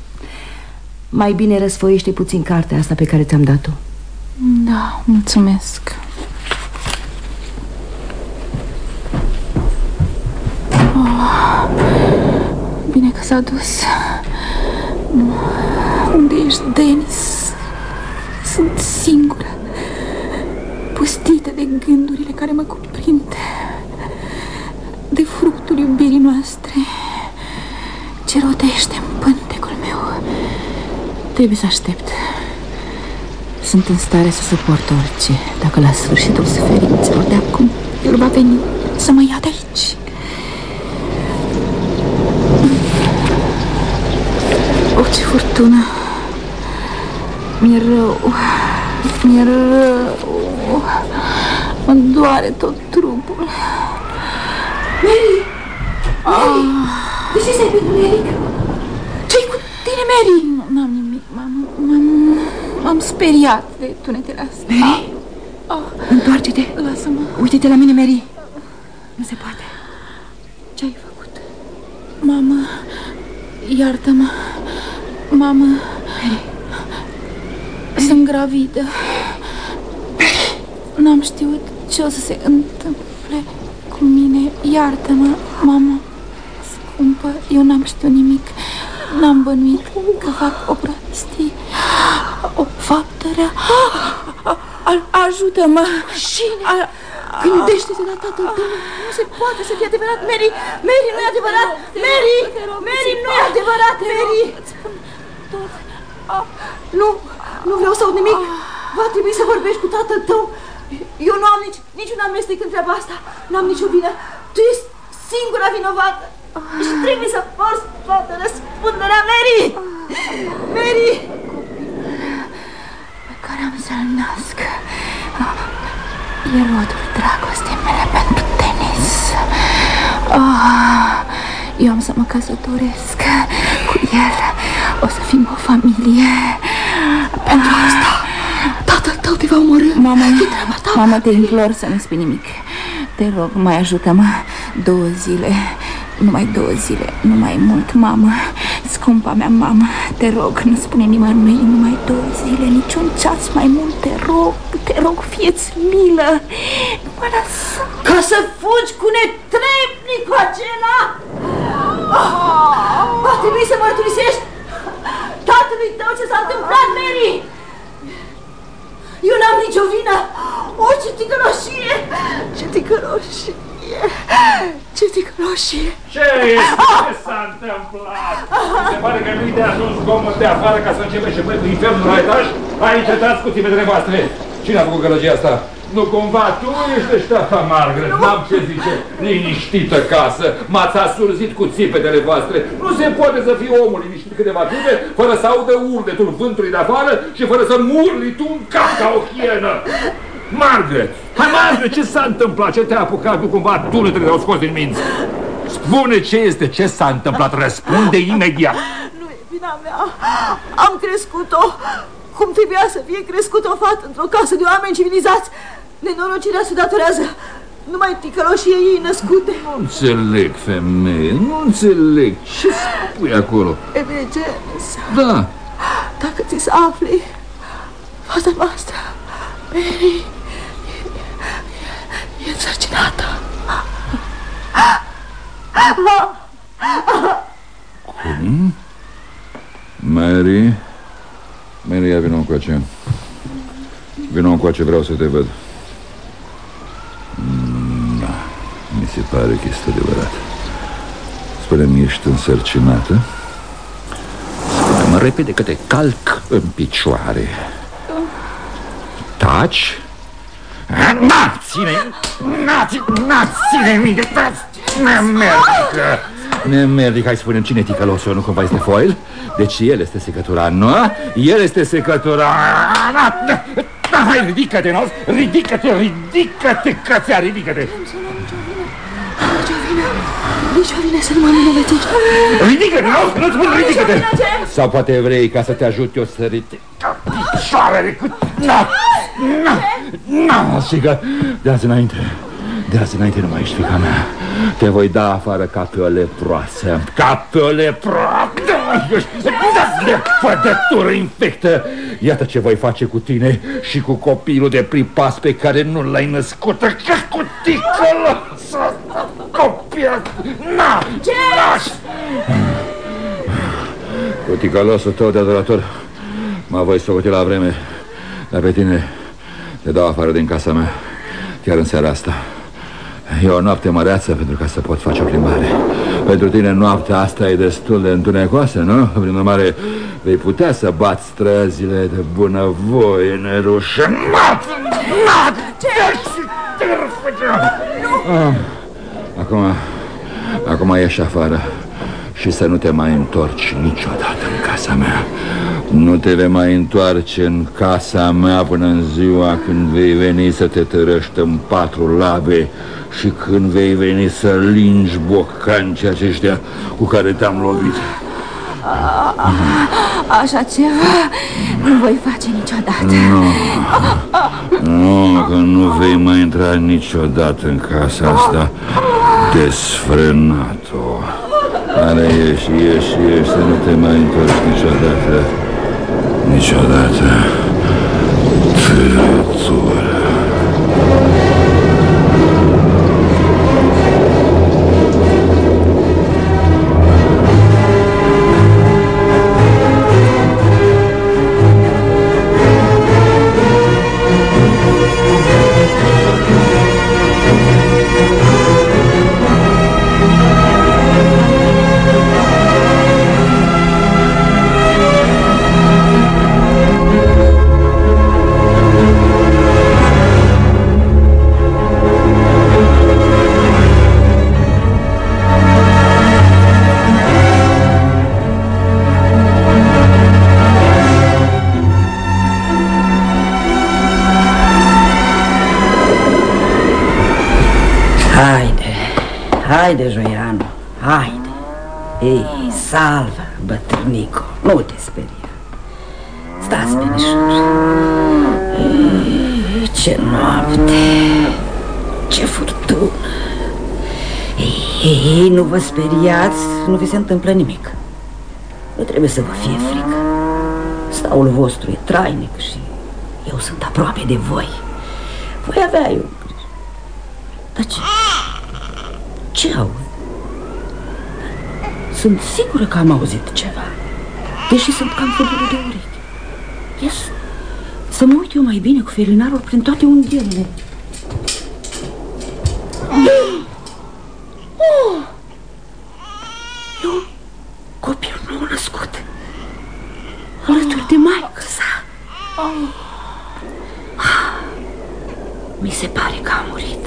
Mai bine răsfoiește puțin cartea asta pe care ți-am dat-o. Da, mulțumesc. Bine că s-a dus. Unde ești, Denis? Sunt singură, pustită de gândurile care mă cuprind, de fructul iubirii noastre ce rotește în pântecul meu. Trebuie să aștept. Sunt în stare să suport orice, dacă la sfârșitul suferințelor de acum el va veni să mă ia de aici. Ce furtună. Mi-e rău. Mi-e rău. Mă doare tot trupul. Mary! Mary! De ce stai pe întuneric? Ce-i cu tine, Mary? N-am nimic, m-am speriat de tunetele astea. Mary? Întoarce-te. Lasă-mă. Uite-te la mine, Mary. Nu se poate. Ce-ai făcut? Mamă, iartă-mă. Mamă, sunt gravidă. N-am știut ce o să se întâmple cu mine. Iartă-mă, mamă scumpă, eu n-am știut nimic. N-am bănuit că fac o prostie, o faptă rea. Ajută-mă. Gândește-te la tatăl tău. Nu se poate să fie adevărat, Mary. Mary, nu e adevărat. Mary, Mary, nu e adevărat, Mary. Nu vreau să aud nimic. Va trebui să vorbești cu tatăl tău. Eu nu am niciun amestec în treaba asta. N-am nicio vină. Tu ești singura vinovată. Și trebuie să porți toată răspunderea, Mary. Mary, pe care am să-l nasc e rodul dragostei mele pentru tenis. Eu am să mă căsătoresc cu el. O să fim o familie. Pentru asta tatăl tău te va omorî. Mama, te implor să nu spui nimic. Te rog, mai ajută-mă 2 zile. Numai 2 zile, nu mai mult, mamă. Scumpa mea mamă, te rog, nu spune nimănui. Numai 2 zile, niciun ceas mai mult. Te rog, fie-ți milă. Nu mă lăsa. Ca să fugi cu netrebnicul acela. Va trebui să mărturisești tatălui tău ce s-a întâmplat, Mary. Eu n-am nicio vină. O, ce ticăloșie. Ce ticăloșie. Ce ticăloșie. Ce s-a întâmplat? Se pare că nu-i de ajuns zgomot de afară ca să începe și băietul infernul la etaj? Aici dați cu țipetele voastre. Cine a făcut gălăgia asta? Nu cumva tu ești ăștia, Margaret? N-am ce zice. Liniștită casă. M-ați asurzit cu țipetele voastre. Nu se poate să fii omul liniștit câteva clipe fără să audă urletul vântului de afară și fără să murli tu în cap ca o hienă. Margaret! Hai, Margaret, ce s-a întâmplat? Ce te-a apucat? Nu cumva tunetele te-au scos din minți? Spune ce este, ce s-a întâmplat. Răspunde imediat. Nu e vina mea. Am crescut-o cum trebuia să fie crescut o fată într-o casă de oameni civilizați. Nenorocirea se datorează numai ticăloșiei ei născute. Nu înțeleg, femeie, nu înțeleg. Ce spui acolo? James. Da. Dacă ți se afli, fata noastră, Mary, e însărcinată. Cum? Mary? Mary, ia vină încoace. Vină încoace, vreau să te văd. Da, mi se pare că este adevărat. Spune-mi, ești însărcinată? Spune-mă repede că te calc în picioare. Taci? Ține minte! Nemerdic, hai spune-mi cine e ticălosul, nu cumva este Foyle? Deci el este secăturan, nu? El este secăturan. Hai, ridică-te, n-auzi? Ridică-te, cățea, ridică-te! Nici o vină să nu mă învățești. Ridică-te, n-auzi? Nu-ți spun, ridică-te! Sau poate vrei ca să te ajut eu să ridic picioarele cu... Sigur, de azi înainte nu mai ești fica mea. Te voi da afară ca pe o leproasă. Ca pe o leproasă. Fădătură infectă. Iată ce voi face cu tine și cu copilul de pripas pe care nu l-ai născut. Cu ticălosă copil. Cu ticălosul tău de adorator mă voi socoti la vreme. Dar pe tine te dau afară din casa mea chiar în seara asta. E o noapte măreață pentru ca să pot face o plimbare. Pentru tine noaptea asta e destul de întunecoasă, nu? Prin urmare, vei putea să bați străzile de bunăvoie nerușinat. Acum ieși afară și să nu te mai întorci niciodată în casa mea. Nu te vei mai întoarce în casa mea până în ziua când vei veni să te târăști în 4 labe și când vei veni să lingi bocancii aceștia cu care te-am lovit. Așa ceva nu voi face niciodată. Nu, că nu vei mai intra niciodată în casa asta desfrânat-o. Are, ieși, să nu te mai întorci niciodată. Niciodată. Târătură. Haide, Joianu, haide. Ei, salvă, bătrânico, nu te speria. Stați binișor. Ce noapte, ce furtună. Ei, nu vă speriați, nu vi se întâmplă nimic. Nu trebuie să vă fie frică. Staul vostru e trainic și eu sunt aproape de voi. Voi avea eu grijă. Dar ce aud? Sunt sigură că am auzit ceva, deși sunt cam fădură de urechi. Ies, să mă uit eu mai bine cu felinarul prin toate unghiurile. E un copil nou născut, alături de maică sa. Mi se pare că a murit.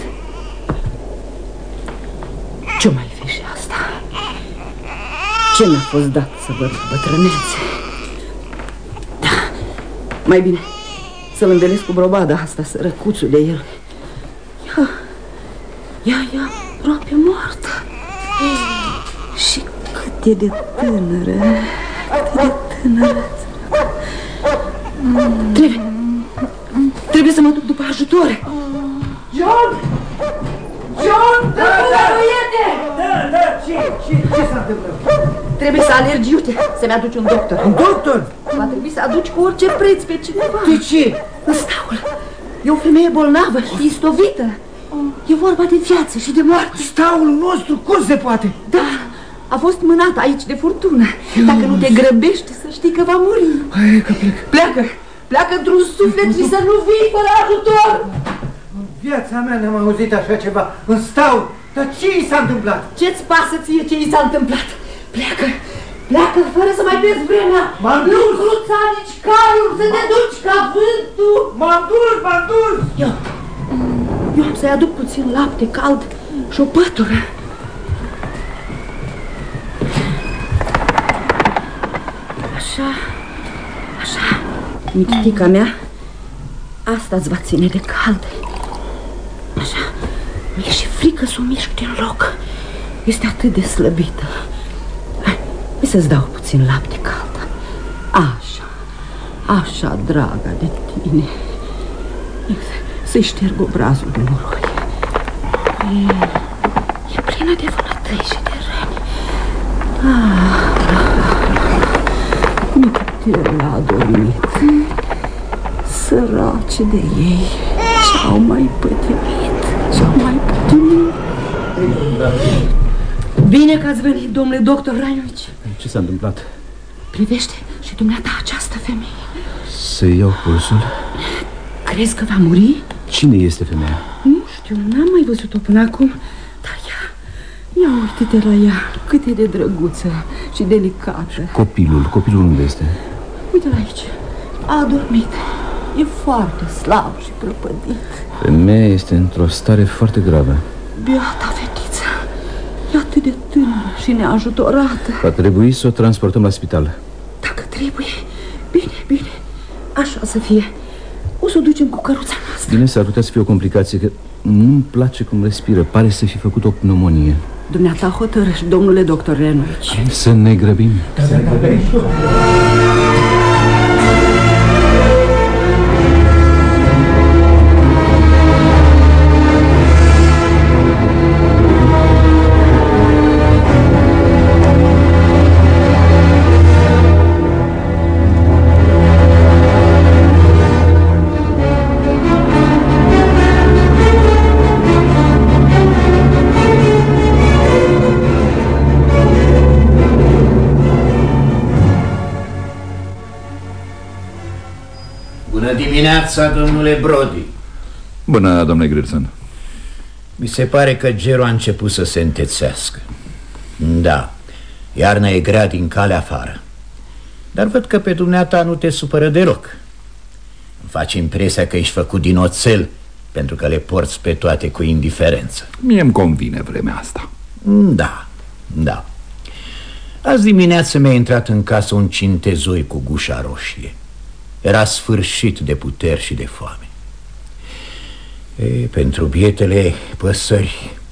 Ce mai fi și asta? Ce mi-a fost dat să văd bătrânețe? Da, mai bine să-l învelesc cu brobada asta, sărăcuțul de el. Ea e aproape moartă. Și cât e de tânără, cât e de tânără. Trebuie să mă duc după ajutor. John! John! Da! Ce s-a întâmplat? Trebuie să alergi, iute, să-mi aduci un doctor. Un doctor? Va trebui să aduci cu orice preț pe cineva. De ce? În staul. E o femeie bolnavă, istovită. E vorba de viață și de moarte. Staul nostru, cum se poate? Da, a fost mânat aici de furtună. Dacă nu te grăbești, să știi că va muri. Hai că plec. Pleacă într-un suflet și să nu vii fără ajutor. În viața mea n-am auzit așa ceva. În staul. Dar ce i s-a întâmplat? Ce-ți pasă ție ce i s-a întâmplat? Pleacă fără să mai pierzi vremea. Nu cruța nici caiul, să te duci ca vântul. M-am dus. Eu am să-i aduc puțin lapte cald și o pătură. Așa, mititica mea, asta-ți va ține de cald. Așa, mi-e și frică să o mișc din loc. Este atât de slăbită. Hai să-ți dau puțin lapte cald. Așa, draga de tine. Să-i șterg obrazul de noroi. E plină de vânătăi și de răni. Micuțel a adormit. Sărace de ei. Ce-au mai pătimit. Bine că ați venit, domnule doctor Rainovici. Ce s-a întâmplat? Privește și dumneata această femeie. Să-i iau pulsul. Crezi că va muri? Cine este femeia? Nu știu, n-am mai văzut-o până acum. Dar ia uite-te la ea, cât e de drăguță și delicată. Copilul unde este? Uite-l aici, a adormit. E foarte slab și prăpădit. Femeia este într-o stare foarte gravă. Beata fetiță, e atât de tânără și neajutorată. Va trebui să o transportăm la spital. Dacă trebuie, bine, așa să fie. O să o ducem cu căruța noastră. Bine, s-ar putea să fie o complicație, că nu-mi place cum respiră. Pare să fi făcut o pneumonie. Dumneata hotărăși, domnule doctor Rainovici. Să ne grăbim. Dimineața, domnule Brody. Bună, domnule Grierson. Mi se pare că gerul a început să se întețească. Da, iarna e grea din calea afară. Dar văd că pe dumneata nu te supără deloc. Îmi face impresia că ești făcut din oțel, pentru că le porți pe toate cu indiferență. Mie îmi convine vremea asta. Da. Azi dimineață mi-a intrat în casă un cintezoi cu gușa roșie. Era sfârșit de puteri și de foame. Pentru bietele păsări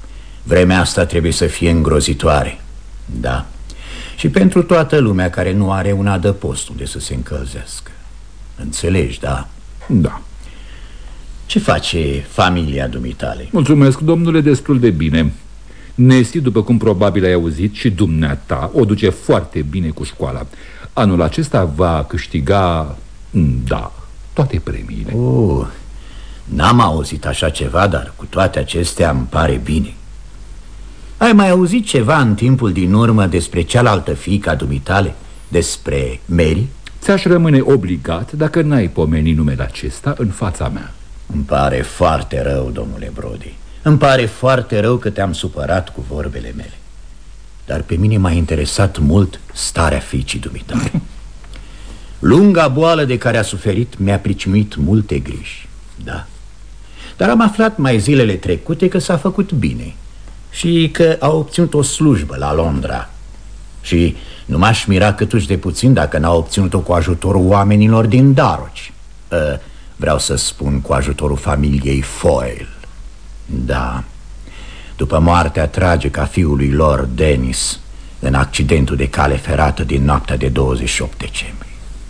Vremea asta trebuie să fie îngrozitoare. Da. Și pentru toată lumea care nu are un adăpost unde să se încălzească. Înțelegi, da? Da. Ce face familia dumitale? Mulțumesc, domnule, destul de bine. Nesi, după cum probabil ai auzit, și dumneata o duce foarte bine cu școala. Anul acesta va câștiga, da, toate premiile. N-am auzit așa ceva, dar cu toate acestea îmi pare bine. Ai mai auzit ceva în timpul din urmă despre cealaltă fiică a dumitale? Despre Mary? Ți-aș rămâne obligat dacă n-ai pomenit numele acesta în fața mea. Îmi pare foarte rău, domnule Brody. Îmi pare foarte rău că te-am supărat cu vorbele mele. Dar pe mine m-a interesat mult starea fiicii dumitale. Lunga boală de care a suferit mi-a pricinuit multe griji, da. Dar am aflat mai zilele trecute că s-a făcut bine și că a obținut o slujbă la Londra. Și nu m-aș mira câtuși de puțin dacă n-a obținut-o cu ajutorul oamenilor din Darwich. Vreau să spun cu ajutorul familiei Foyle. Da. După moartea tragică a fiului lor, Dennis, în accidentul de cale ferată din noaptea de 28 decembrie.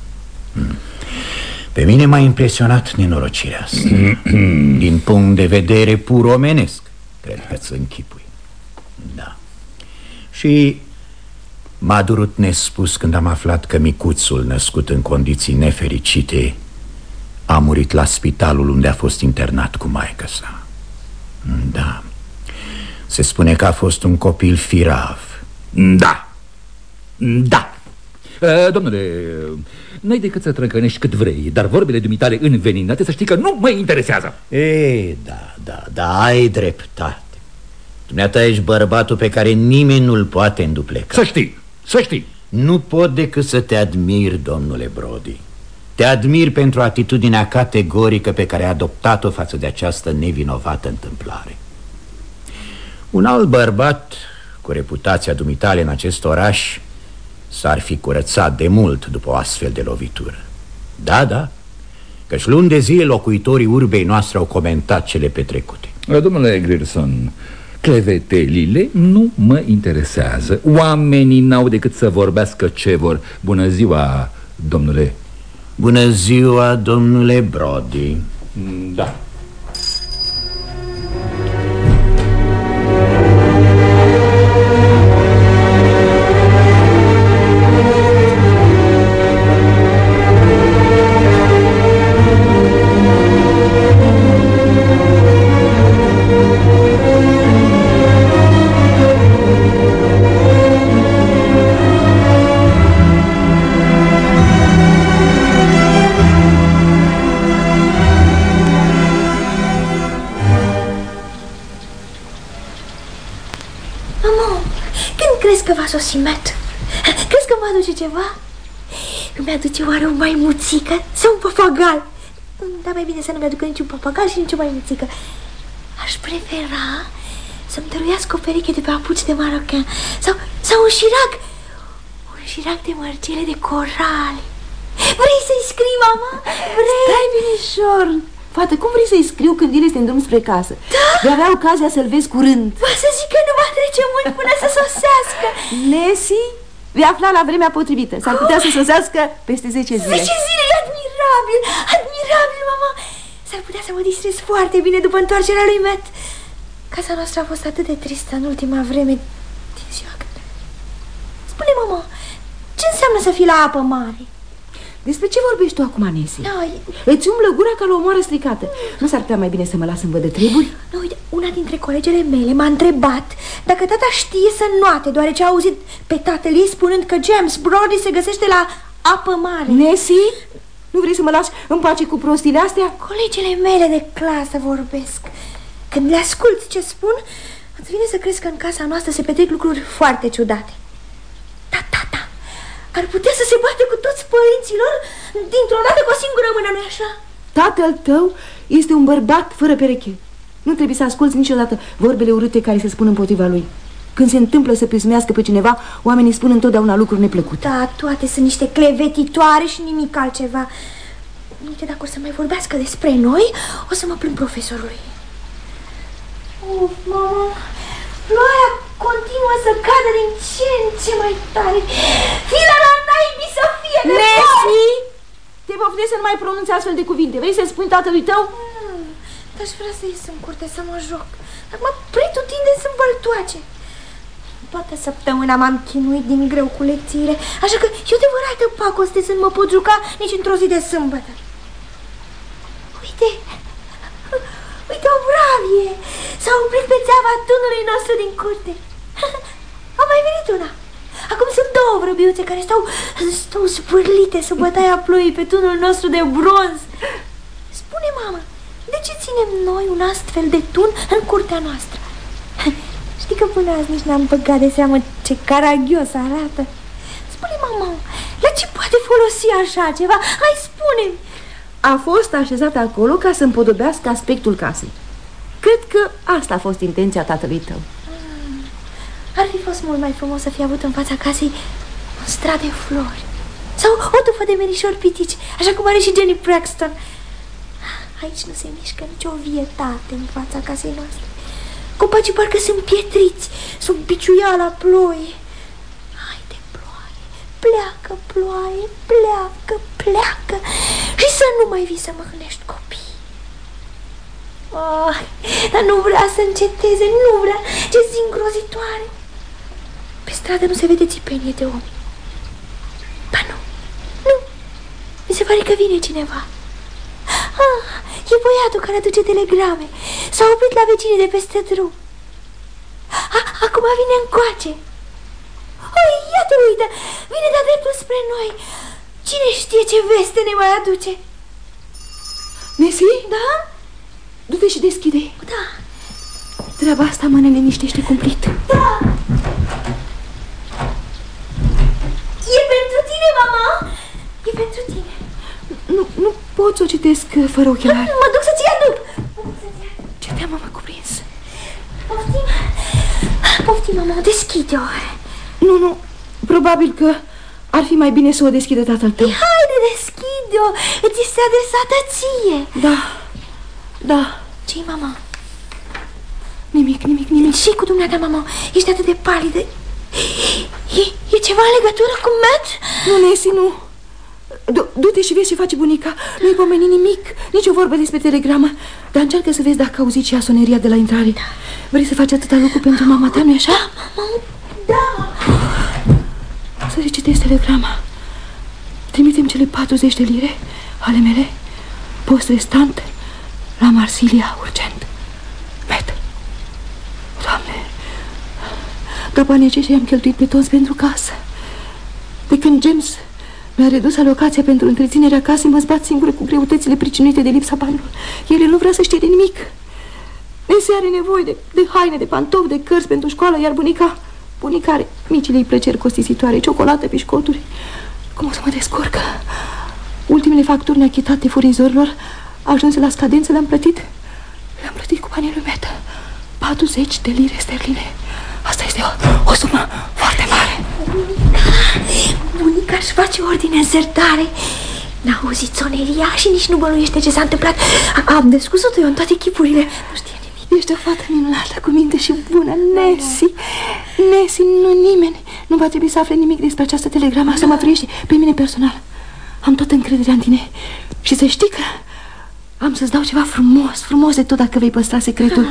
Pe mine m-a impresionat nenorocirea asta. Din punct de vedere pur omenesc, cred că-ți închipui. Da. Și m-a durut nespus când am aflat că micuțul, născut în condiții nefericite, a murit la spitalul unde a fost internat cu maică sa. Da. Se spune că a fost un copil firav. Da. Da. Domnule, n-ai decât să trăcănești cât vrei, dar vorbele dumitale înveninate, să știi că nu mă interesează. Da, ai dreptate. Dumneata ești bărbatul pe care nimeni nu-l poate îndupleca. Să știi. Nu pot decât să te admir, domnule Brody. Te admir pentru atitudinea categorică pe care ai adoptat-o față de această nevinovată întâmplare. Un alt bărbat cu reputația dumitale în acest oraș s-ar fi curățat de mult după o astfel de lovitură. Da, căci luni de zile locuitorii urbei noastre au comentat cele petrecute. Domnule Grierson, clevetelile nu mă interesează. Oamenii n-au decât să vorbească ce vor. Bună ziua, domnule. Bună ziua, domnule Brody. Da. sosi Matt. Crezi că mă aduce ceva? Îmi aduce oare o maimuțică sau un papagal? Dar mai bine să nu mi-aducă niciun papagal și nicio maimuțică. Aș prefera să-mi dăruiască o pereche de papuci de marochan sau un șirac. Un șirac de mărgele de corale. Vrei să-i scrii, mama? Vrei? Stai binișor. Fată, cum vrei să-i scriu când el este în drum spre casă? Da? Vei avea ocazia să-l vezi curând. Va să zic că nu va trece mult până să sosească. Nessie vei afla la vremea potrivită. S-ar putea să sosească peste 10 zile. 10 zile? E admirabil, admirabil, mama. S-ar putea să mă distrez foarte bine după întoarcerea lui Matt. Casa noastră a fost atât de tristă în ultima vreme. Din ziua când... Spune, mama, ce înseamnă să fii la apă mare? Despre ce vorbești tu acum, Nessie? Da, îți umblă gura ca la o moară stricată. Nu s-ar putea mai bine să mă las să-mi văd de treburi? Nu, uite, una dintre colegele mele m-a întrebat dacă tata știe să înnoate, deoarece a auzit pe tatăl ei spunând că James Brody se găsește la apă mare. Nessie? Nu vrei să mă lași în pace cu prostile astea? Colegele mele de clasă vorbesc. Când le ascult ce spun, îți vine să crezi că în casa noastră se petrec lucruri foarte ciudate. Dar tata ar putea să se bate cu toți părinților dintr-o dată cu o singură mână, nu-i așa? Tatăl tău este un bărbat fără pereche. Nu trebuie să asculți niciodată vorbele urâte care se spun împotriva lui. Când se întâmplă să pismească pe cineva, oamenii spun întotdeauna lucruri neplăcute. Da, toate sunt niște clevetitoare și nimic altceva. Uite, dacă o să mai vorbească despre noi, o să mă plâng profesorului. Mama, Ploaia continuă să cadă din ce în ce mai tare. Fila la naibii să fie de Nessie! Te poftesc să nu mai pronunți astfel de cuvinte. Vrei să spui tatălui tău? Aș vrea să ies în curte să mă joc. Acum pretutindeni sunt băltoace. Toată săptămâna m-am chinuit din greu cu lecțiile, așa că e o adevărată pacoste să nu mă pot juca nici într-o zi de sâmbătă. Uite! Uite o bravie! S-a oprit pe țeava tunului nostru din curte. A mai venit una. Acum sunt două vrăbiuțe care stau spârlite sub bătaia ploii pe tunul nostru de bronz. Spune, mamă, de ce ținem noi un astfel de tun în curtea noastră? Știi că până azi nici n-am băgat de seamă ce caragios arată. Spune, mama, la ce poate folosi așa ceva? Hai, spune-mi! A fost așezat acolo ca să împodobească aspectul casei. Cred că asta a fost intenția tatălui tău. Ar fi fost mult mai frumos să fi avut în fața casei un strat de flori sau o tufă de merișori pitici, așa cum are și Jenny Braxton. Aici nu se mișcă nicio vietate în fața casei noastre. Copacii parcă sunt pietriți sub biciuiala ploii. Haide, ploaie, pleacă, ploaie, pleacă, pleacă și să nu mai vii să măhnești copii. Oh, dar nu vrea să înceteze, nu vrea, ce zi îngrozitoare. Pe stradă nu se vede țipenie de om. Ba nu, mi se pare că vine cineva. E băiatul care aduce telegrame. S-a oprit la vecinii de peste drum. Acum vine încoace. Oi, ia-te uită, vine de-a dreptul spre noi. Cine știe ce veste ne mai aduce? Nessie? Da? Du-te și deschide. Da. Treaba asta mă neliniștește cumplit. Da. E pentru tine, mama. E pentru tine. Nu pot să o citesc fără ochelari. Mă duc să-ți aduc. Ce teamă m-a cuprins. Poftim. Poftim, mama, deschide-o. Nu, probabil că ar fi mai bine să o deschidă tatăl tău. Haide, deschide-o. Îți este adresată ție. Da. Ce-i, mama? Nimic. Și cu dumneata, mama, ești atât de palidă. E ceva în legătură cu Matt? Nu, Nessie, nu. Du-te și vezi ce face bunica. Nu-i pomeni nimic, nici o vorbă despre telegramă. Dar încearcă să vezi dacă auzi și soneria de la intrare. Vrei să faci atâta lucru pentru mama ta, nu-i așa? Da, mama, da. Să recitezi telegrama. Trimitem cele 40 de lire ale mele, post restant, la Marsilia, urgent. Matt. Doamne, dar banii aceștia i-am cheltuit pe toți pentru casă. De când James mi-a redus alocația pentru întreținerea casei, mă zbat singură cu greutățile pricinuite de lipsa banilor. El nu vrea să știe de nimic. Nessie are nevoie de haine, de pantofi, de cărți pentru școală, iar bunica are micile ei plăceri costisitoare, ciocolată, pișcoturi. Cum o să mă descurcă? Ultimele facturi neachitate furnizorilor ajunse la scadență, le-am plătit cu banii lui Matt. 40 de lire sterline. Asta este o sumă foarte mare. Bunica își face ordine în sertare. N-a auzit soneria și nici nu bănuiește ce s-a întâmplat. Am descuzut-o eu în toate chipurile. Nu știe nimic. Ești o fată minunată, cu minte și bună, Nessie. Nessie, nimeni nu va trebui să afle nimic despre această telegramă. Asta mă trăiește pe mine personal. Am toată încrederea în tine. Și să știi că am să-ți dau ceva frumos de tot dacă vei păstra secretul.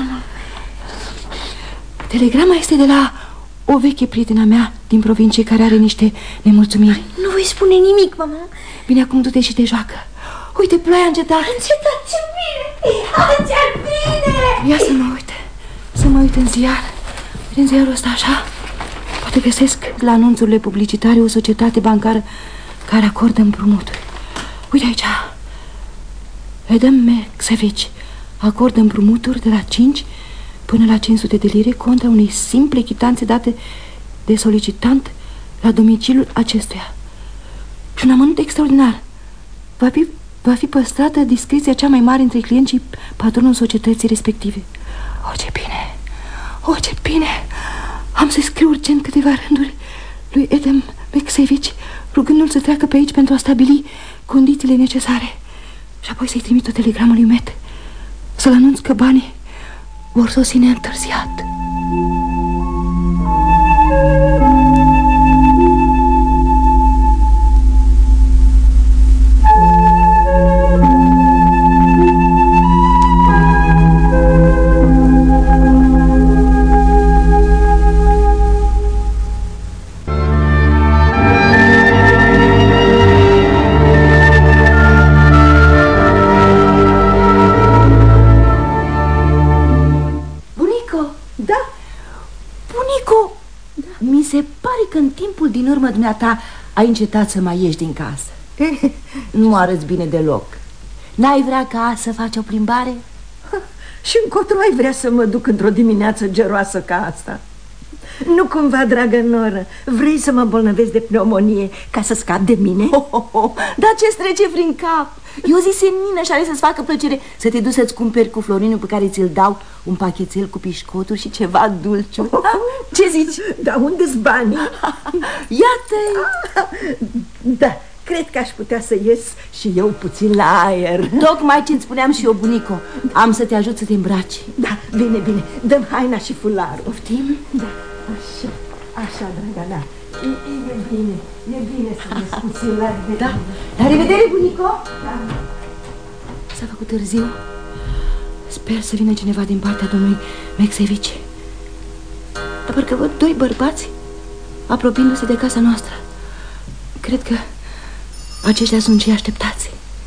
Telegrama este de la o veche prietena mea din provincie care are niște nemulțumiri. Nu voi spune nimic, mama. Bine, acum du-te și te joacă. Uite, ploaia a încetat. Ce bine! Ce bine! Ia să mă uit în ziar. În ziarul ăsta așa poate găsesc la anunțurile publicitare o societate bancară care acordă împrumuturi. Uite aici. Adam McSavage acordă împrumuturi de la 5 până la 500 de lire contra unei simple chitanțe date de solicitant la domiciliul acestuia. Și un amănunt extraordinar. Va fi păstrată discreția cea mai mare între client și patronul societății respective. Ce bine! Ce bine! Am să scriu urgent câteva rânduri lui Adam McSavage, rugându-l să treacă pe aici pentru a stabili condițiile necesare. Și apoi să-i trimit o telegramă lui Matt, să-l anunț că banii vor sosi neîntârziat. Din urmă, dumneata, ai încetat să mai ieși din casă. Nu arăți bine deloc. N-ai vrea ca să faci o plimbare? Și încotro ai vrea să mă duc într-o dimineață geroasă ca asta? Nu cumva, dragă noră, vrei să mă îmbolnăvesc de pneumonie ca să scap de mine? Dar ce-ți trece prin cap? Eu zi senină și are să-ți facă plăcere să te duci să-ți cumperi cu florinul pe care ți-l dau un pachetel cu pișcoturi și ceva dulciuri. Ce zici? Dar unde-s banii? Iată-i! Da, cred că aș putea să ies și eu puțin la aer. Tocmai ce-ți spuneam și eu, bunico. Am să te ajut să te îmbraci. Da, bine, bine, dăm haina și fularul. Poftim? Da, așa, draga mea. E bine să ies puțin la revedere. Da, la revedere, bunico. Da. S-a făcut târziu. Sper să vină cineva din partea domnului Mexevici. Dar parcă văd doi bărbați apropiindu-se de casa noastră. Cred că aceștia sunt cei așteptați.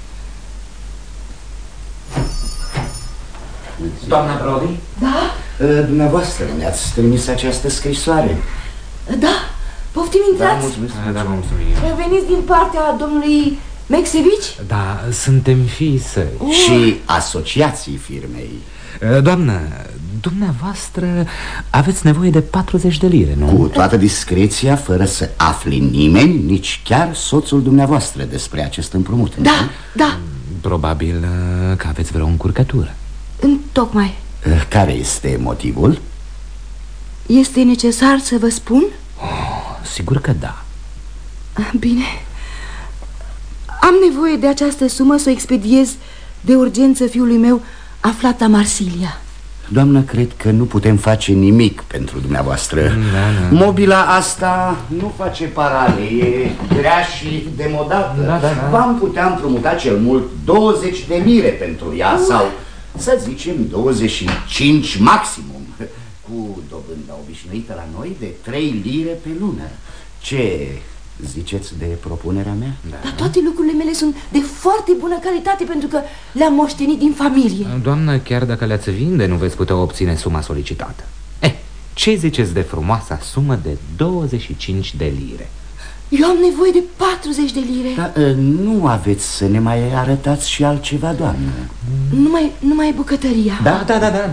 Doamna Brody? Da? Dumneavoastră mi-ați trimis această scrisoare. Da, poftim, intrați. Da, mulțumesc. Da, mulțumim. Veniți din partea domnului Mexevici? Da, suntem fiii săi. Și asociații firmei. Doamnă, dumneavoastră aveți nevoie de 40 de lire, nu? Cu toată discreția, fără să afle nimeni, nici chiar soțul dumneavoastră, despre acest împrumut. Da, da. Probabil că aveți vreo încurcătură. Întocmai. Care este motivul? Este necesar să vă spun? Sigur că da. Bine. Am nevoie de această sumă să o expediez de urgență fiului meu aflat la Marsilia. Doamnă, cred că nu putem face nimic pentru dumneavoastră. Da. Mobila asta nu face parale, e grea și demodată. Da. V-am putea împrumuta cel mult 20 de lire pentru ea sau, să zicem, 25 maximum, cu dobânda obișnuită la noi de 3 lire pe lună. Ce ziceți de propunerea mea? Da. Dar toate lucrurile mele sunt de foarte bună calitate pentru că le-am moștenit din familie. Doamnă, chiar dacă le-ați vinde, nu veți putea obține suma solicitată. Ce ziceți de frumoasa sumă de 25 de lire? Eu am nevoie de 40 de lire. Dar nu aveți să ne mai arătați și altceva, doamnă? Numai bucătăria. Da.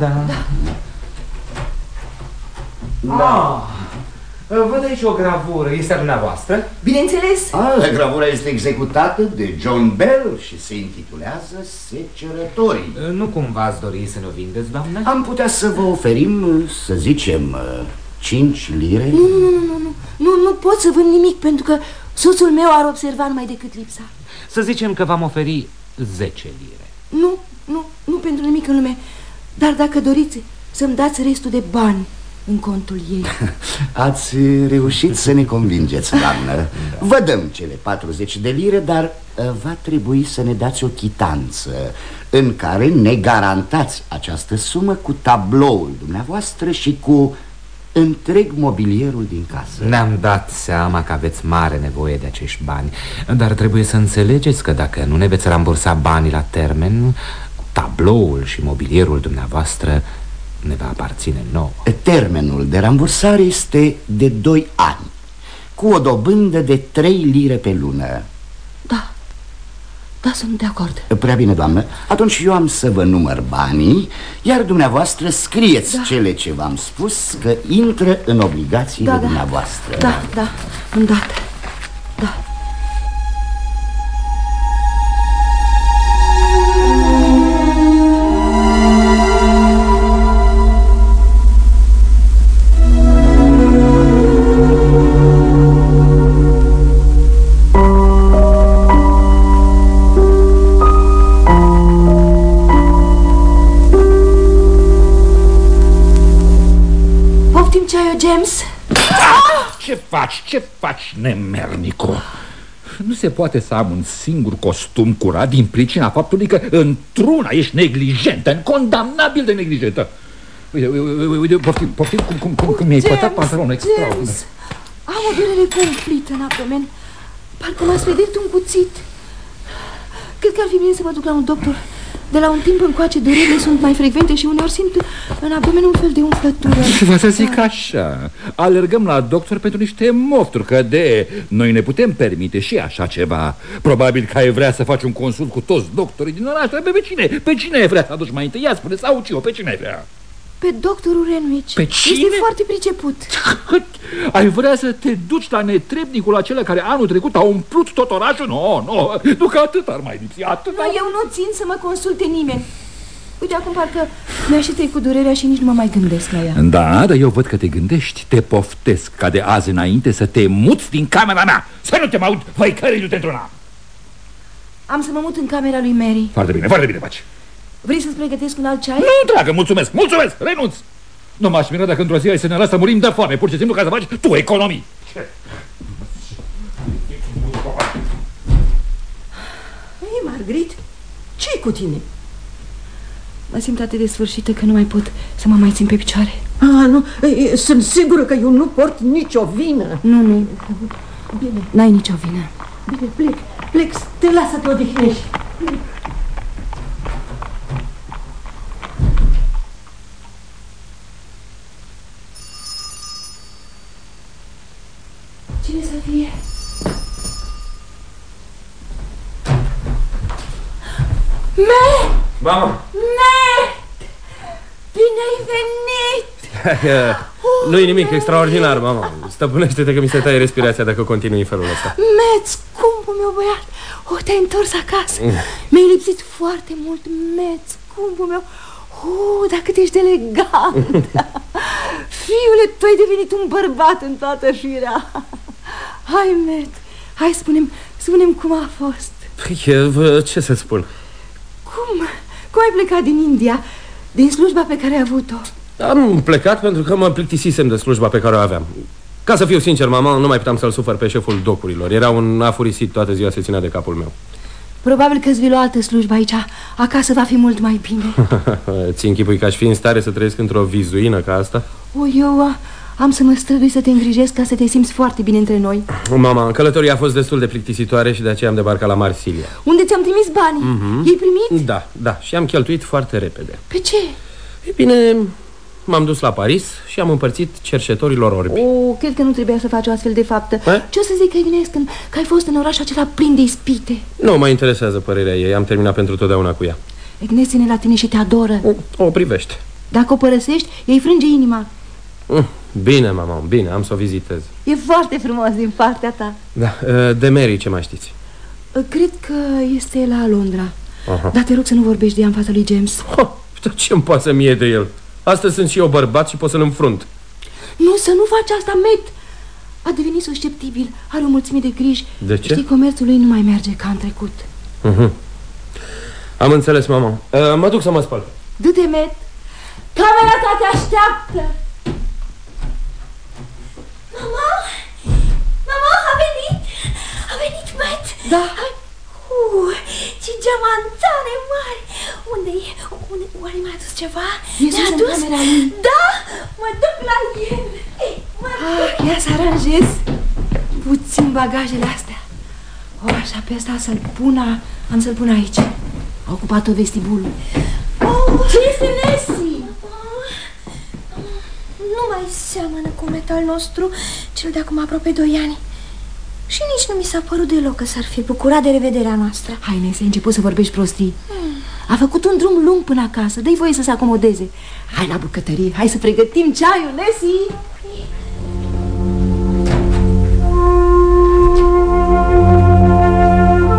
Văd aici o gravură, este a dumneavoastră? Bineînțeles. Gravura este executată de John Bell și se intitulează Secerătorii. Nu cumva ați dori să ne-o vindeți, doamnă? Am putea să vă oferim, să zicem, 5 lire? Nu pot să vând nimic pentru că soțul meu ar observa numai decât lipsa. Să zicem că v-am oferi 10 lire. Nu pentru nimic în lume. Dar dacă doriți să-mi dați restul de bani în contul ei. Ați reușit să ne convingeți, doamnă. Vă dăm cele 40 de lire, dar va trebui să ne dați o chitanță în care ne garantați această sumă cu tabloul dumneavoastră și cu întreg mobilierul din casă. Ne-am dat seama că aveți mare nevoie de acești bani, dar trebuie să înțelegeți că dacă nu ne veți rambursa banii la termen, tabloul și mobilierul dumneavoastră ne va aparține nouă. Termenul de rambursare este de 2 ani, cu o dobândă de 3 lire pe lună. Da, sunt de acord. Prea bine, doamnă. Atunci eu am să vă număr banii, iar dumneavoastră scrieți cele ce v-am spus, că intră în obligațiile dumneavoastră. Da, îndată. Da. James? Ce faci, nemernicu? Nu se poate să am un singur costum curat din pricina faptului că într-una ești neglijentă, condamnabil de neglijentă. Uite, poftim cum mi-ai pătat pantalonul extraordinar. Am o durere cumplită în abdomen. Parcă m-a spedit un cuțit. Cred că ar fi bine să mă duc la un doctor. De la un timp încoace durerile sunt mai frecvente și uneori simt în abdomen un fel de umflătură. Vă să zic așa, alergăm la doctor pentru niște mofturi, că noi ne putem permite și așa ceva. Probabil că ai vrea să faci un consult cu toți doctorii din oraș. Pe cine ai vrea să aduci mai întâi? Ia spune, sau Cio, pe cine ai vrea? Pe doctorul Renwick. Pe cine? Este foarte priceput. Ai vrea să te duci la netrebnicul acela care anul trecut a umplut tot orașul? Nu, că atât ar mai lipsi, atât. Dar eu nu țin să mă consulte nimeni. Uite, acum parcă mi-a și trecut durerea și nici nu mă mai gândesc la ea. Da, dar eu văd că te gândești. Te poftesc ca de azi înainte să te muți din camera mea. Să nu te mă aud, văicărindu-te într-una. Am să mă mut în camera lui Mary. Foarte bine faci. Vrei să-ți pregătesc un alt ceai? Nu, dragă, mulțumesc, renunț. Nu m-aș mira dacă într-o zi ai să ne lași să murim de foame, pur și simplu ca să faci tu economii. Ei, Margaret, ce-i cu tine? Mă simt atât de sfârșită că nu mai pot să mă mai țin pe picioare. Nu, sunt sigură că eu nu port nicio vină. Nu. Bine. N-ai nicio vină. Bine, plec, te las să te odihnești. Cine să fie? Mama! Bine ai venit! Nu-i nimic extraordinar, mama. Stăpânește-te că mi se taie respirația dacă continui în felul ăsta. Matt, scumpul meu băiat, te-ai întors acasă. Mi-ai lipsit foarte mult, Matt, scumpul meu. Dar cât ești elegant. Fiule, tu ai devenit un bărbat în toată firea. Hai, Matt, hai, spune-mi cum a fost. Ce să spun? Cum ai plecat din India, din slujba pe care ai avut-o? Am plecat pentru că mă plictisisem de slujba pe care o aveam. Ca să fiu sincer, mama, nu mai puteam să-l sufăr pe șeful docurilor. Era un afurisit, toată ziua se ținea de capul meu. Probabil că îți vei lua altă slujbă aici. Acasă va fi mult mai bine. Ți închipui că aș fi în stare să trăiesc într-o vizuină ca asta? Eu am să mă strădui să te îngrijesc ca să te simți foarte bine între noi. Mama, călătoria a fost destul de plictisitoare și de aceea am debarcat la Marsilia. Unde ți-am trimis banii? I-ai primit? Da, și am cheltuit foarte repede. Pe ce? E bine, m-am dus la Paris și am împărțit cercetorilor orbi. Cred că nu trebuia să faci o astfel de faptă. Ce o să zic că că ai fost în orașul acela plin de ispite? Nu mă interesează părerea ei, am terminat pentru totdeauna cu ea. Agnes ține la tine și te adoră. O privește. Dacă o părăsești, ei frânge inima. Bine, mama, bine, am să o vizitez. E foarte frumos din partea ta. Da, de Mary ce mai știți? Cred că este la Londra. Dar te rog să nu vorbești de ea în fața lui James. Dar ce-mi poate să mie de el? Astăzi sunt și eu bărbat și pot să-l înfrunt. Nu, să nu faci asta, Matt. A devenit susceptibil, are o mulțime de griji. De ce? Știi, comerțul lui nu mai merge ca în trecut. Am înțeles, mama. Mă duc să mă spăl. Du-te, Matt. Camera ta te așteaptă. Mama, a venit Matt. Da. Ce geamantane mari. Unde-i? Oare mi-a adus ceva? Mi-a adus? Da, mă duc la el. Ia să aranjez puțin bagajele astea. Așa, pe asta am să-l pun aici. A ocupat-o vestibulul. Ce este, Nessie? Nu mai seamănă cu metal nostru, cel de acum aproape 2 ani. Și nici nu mi s-a părut deloc că s-ar fi bucurat de revederea noastră. Hai, Nessie, ai început să vorbești prostii. A făcut un drum lung până acasă. Dă-i voie să se acomodeze. Hai la bucătărie, hai să pregătim ceaiul, Nessie.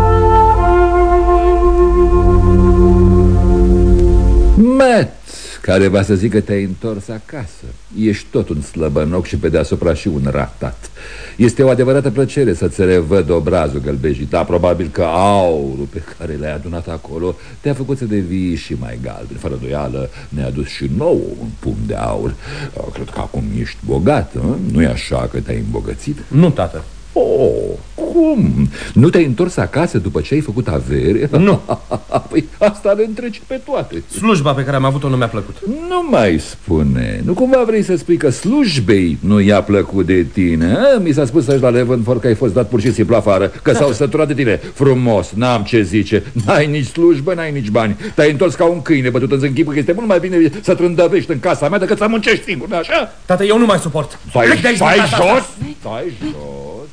Matt, că care va să zică că te-ai întors acasă. Ești tot un slăbănoc și pe deasupra și un ratat. Este o adevărată plăcere să-ți revăd obrazul gălbejit, dar probabil că aurul pe care l-ai adunat acolo te-a făcut să devii și mai galben. Fără doială ne-a adus și nouă un pumn de aur. Cred că acum ești bogat, nu-i așa că te-ai îmbogățit? Nu, tată. Oh, cum? Nu te-ai întors acasă după ce ai făcut avere? Nu. Păi asta le întrece pe toate. Slujba pe care am avut-o nu mi-a plăcut. Nu mai spune. Nu cumva vrei să spui că slujbei nu i-a plăcut de tine? Mi s-a spus aici la Levenfort că ai fost dat pur și simplu afară, că s-au săturat de tine. Frumos, n-am ce zice. N-ai nici slujbă, n-ai nici bani. Te-ai întors ca un câine bătut în zânchipă, că este mult mai bine să trândăvești în casa mea decât să muncești singur, nu așa? Tată, eu nu mai suport. Stai jos! Stai jos!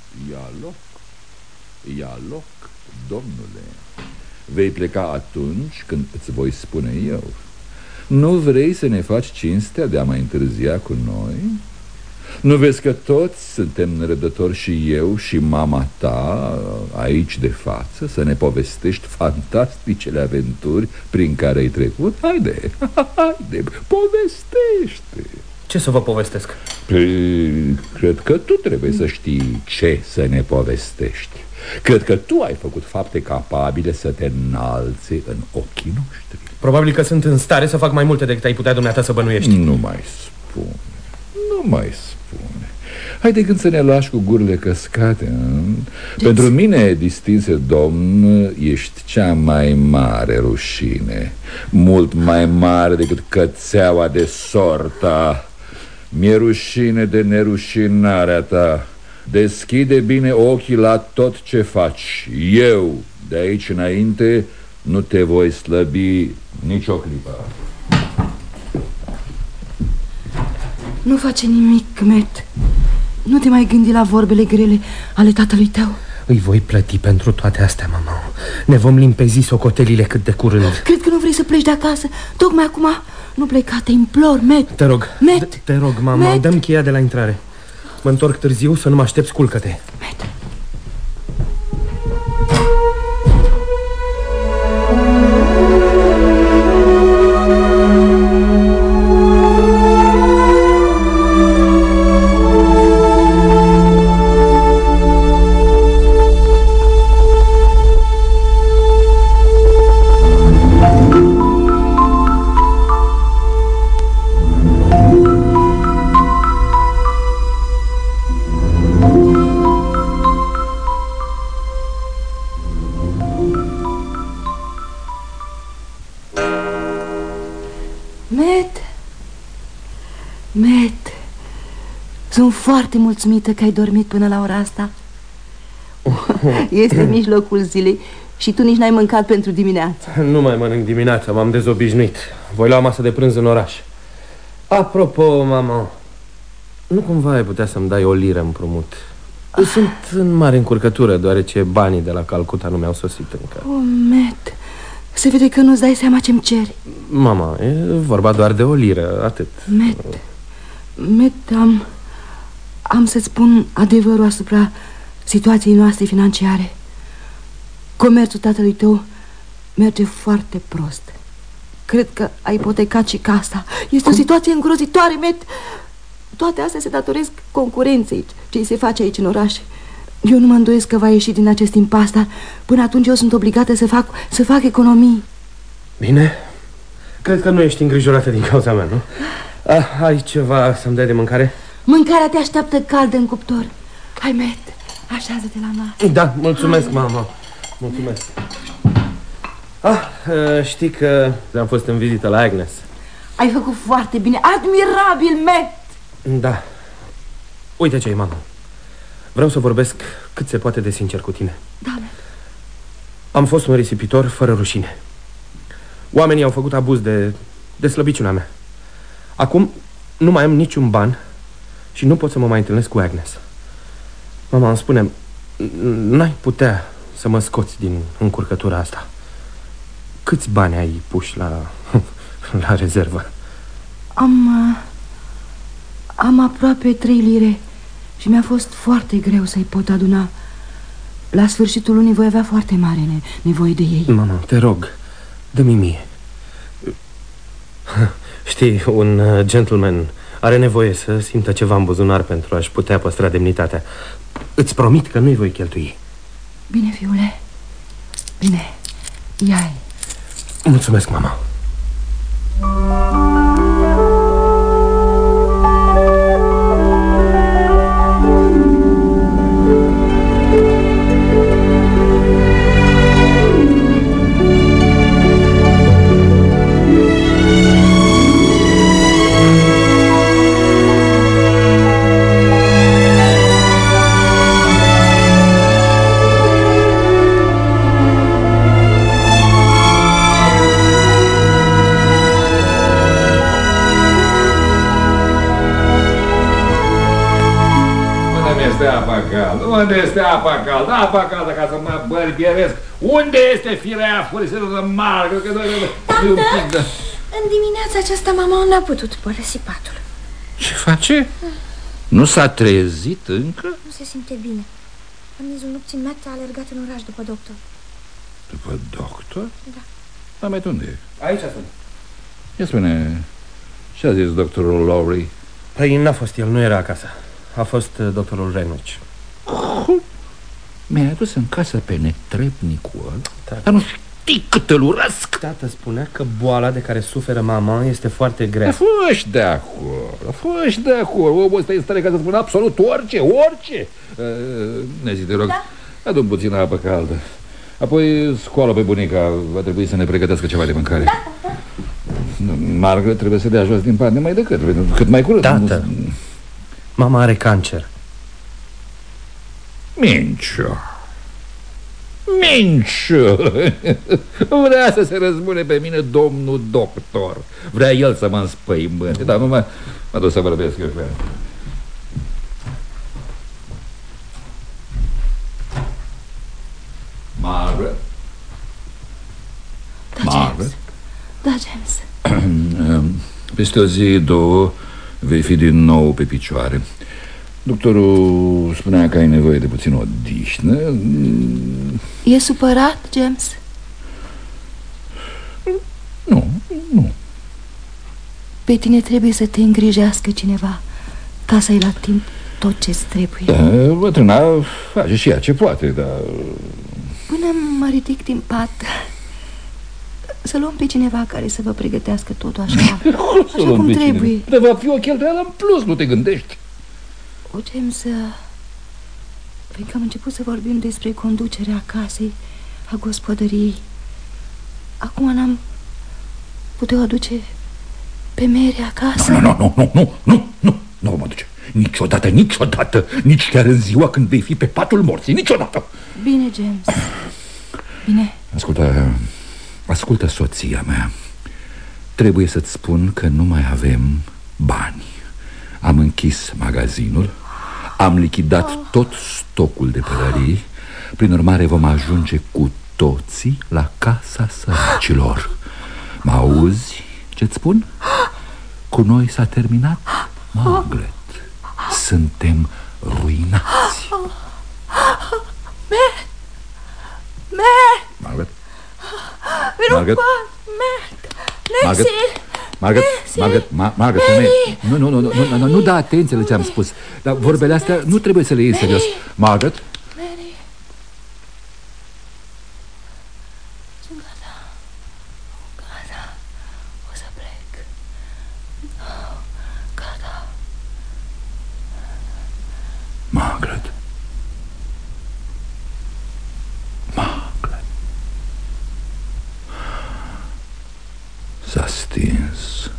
Ia loc, domnule. Vei pleca atunci când îți voi spune eu. Nu vrei să ne faci cinstea de a mai întârzia cu noi? Nu vezi că toți suntem nerăbdători, și eu și mama ta aici de față, să ne povestești fantasticele aventuri prin care ai trecut? Haide, povestește. Ce să vă povestesc? Cred că tu trebuie să știi ce să ne povestești. Cred că tu ai făcut fapte capabile să te înalțe în ochii noștri. Probabil că sunt în stare să fac mai multe decât ai putea dumneata să bănuiești. Nu mai spune. Hai de când să ne lași cu gurile căscate. Pentru mine, distinse domn, ești cea mai mare rușine. Mult mai mare decât cățeaua de sorta. Mi-e rușine de nerușinarea ta. Deschide bine ochii la tot ce faci. Eu, de aici înainte, nu te voi slăbi nicio clipă. Nu face nimic, Matt. Nu te mai gândi la vorbele grele ale tatălui tău. Îi voi plăti pentru toate astea, mama. Ne vom limpezi socotelile cât de curând. Cred că nu vrei să pleci de acasă. Tocmai acum nu pleca, te implor, Matt. Te rog, Matt. Te rog, mama, dă-mi cheia de la intrare. Mă întorc târziu, să nu mă aștept, sculcă-te. Matt. Sunt foarte mulțumită că ai dormit până la ora asta. Este mijlocul zilei și tu nici n-ai mâncat pentru dimineață. Nu mai mănânc dimineața, m-am dezobișnuit. Voi lua masă de prânz în oraș. Apropo, mama, nu cumva ai putea să-mi dai o liră împrumut? Sunt în mare încurcătură, deoarece banii de la Calcuta nu mi-au sosit încă. Oh, Matt, se vede că nu-ți dai seama ce-mi ceri. Mama, e vorba doar de o liră, atât. Matt, am să-ți spun adevărul asupra situației noastre financiare. Comerțul tatălui tău merge foarte prost. Cred că ai ipotecat și casa. Este o situație îngrozitoare, Matt. Toate astea se datoresc concurenței ce se face aici în oraș. Eu nu mă îndoiesc că va ieși din acest impas, dar până atunci eu sunt obligată să fac economii. Bine, cred că nu ești îngrijorată din cauza mea, nu? Ai ceva să-mi dai de mâncare? Mâncarea te așteaptă caldă în cuptor. Hai, Matt, așează-te la masă. Da, mulțumesc, mama. Mulțumesc. Știi că am fost în vizită la Agnes. Ai făcut foarte bine, admirabil, Matt. Da. Uite ce-i, mama. Vreau să vorbesc cât se poate de sincer cu tine. Da, Matt. Am fost un risipitor fără rușine. Oamenii au făcut abuz de slăbiciunea mea. Acum nu mai am niciun ban și nu pot să mă mai întâlnesc cu Agnes. Mama, îmi spune, n-ai putea să mă scoți din încurcătura asta? Câți bani ai puși la rezervă? Am aproape 3 lire și mi-a fost foarte greu să-i pot aduna. La sfârșitul lunii voi avea foarte mare nevoie de ei. Mama, te rog, dă-mi mie. Știi, un gentleman are nevoie să simtă ceva în buzunar pentru a-și putea păstra demnitatea. Îți promit că nu-i voi cheltui. Bine, fiule. Bine, ia-i. Mulțumesc, mama. Unde este apa caldă? Apa caldă ca să mă bărbieresc. Unde este firea furiseră de margă? Tată, în dimineața aceasta mama n-a putut părăsi patul. Ce face? Nu s-a trezit încă? Nu se simte bine. În mizul nopții Matt a alergat în oraș după doctor. După doctor? Da. Dar mai unde e? Aici sunt. Ia spune, ce a zis doctorul Lowry? Păi n-a fost el, nu era acasă. A fost doctorul Reynolds. Mi-ai adus în casă pe netrebnicul ăla? Dar nu știi cât îl urăsc. Tată spunea că boala de care suferă mama este foarte grea. Fă-și de acolo, omul ăsta e în stare ca să spună absolut orice. Nezi, te rog, da? Adu-mi puțină apă caldă. Apoi scoală pe bunica, va trebui să ne pregătească ceva de mâncare. Da. Margaret trebuie să dea jos din pat mai decât, cât mai curând. Tată, mama are cancer. Minciu. Vrea să se răzbune pe mine domnul doctor. Vrea el să mă înspăimânte. Dar nu mă duc să vorbesc eu cu el. Margaret? Da, James. Da, James. Peste o zi, două, vei fi din nou pe picioare. Doctorul spunea că ai nevoie de puțin odihnă. E supărat, James? Nu. Pe tine trebuie să te îngrijească cineva ca să ai la timp tot ce-ți trebuie. Da, bătrâna face și ea ce poate, dar... Până mă ridic din pat, să luăm pe cineva care să vă pregătească totul așa cum trebuie. Dar va fi o cheltuială în plus, nu te gândești? O, James, fiindcă am început să vorbim despre conducerea casei, a gospodăriei, acum n-am putea aduce pe Mary acasă? Nu mă duce. Niciodată, nici chiar în ziua când vei fi pe patul morții, niciodată. Bine, James, bine. Ascultă, soția mea. Trebuie să-ți spun că nu mai avem bani. Am închis magazinul, am lichidat tot stocul de pălării. Prin urmare vom ajunge cu toții la casa săracilor. Mă auzi ce-ți spun? Cu noi s-a terminat, Margaret. Suntem ruinați. Margaret. Nu da atenție la ce am spus. Dar vorbele astea nu trebuie să le iei serios. Margaret. Sunt gata. O să plec. Gata. Margaret. S-a stins.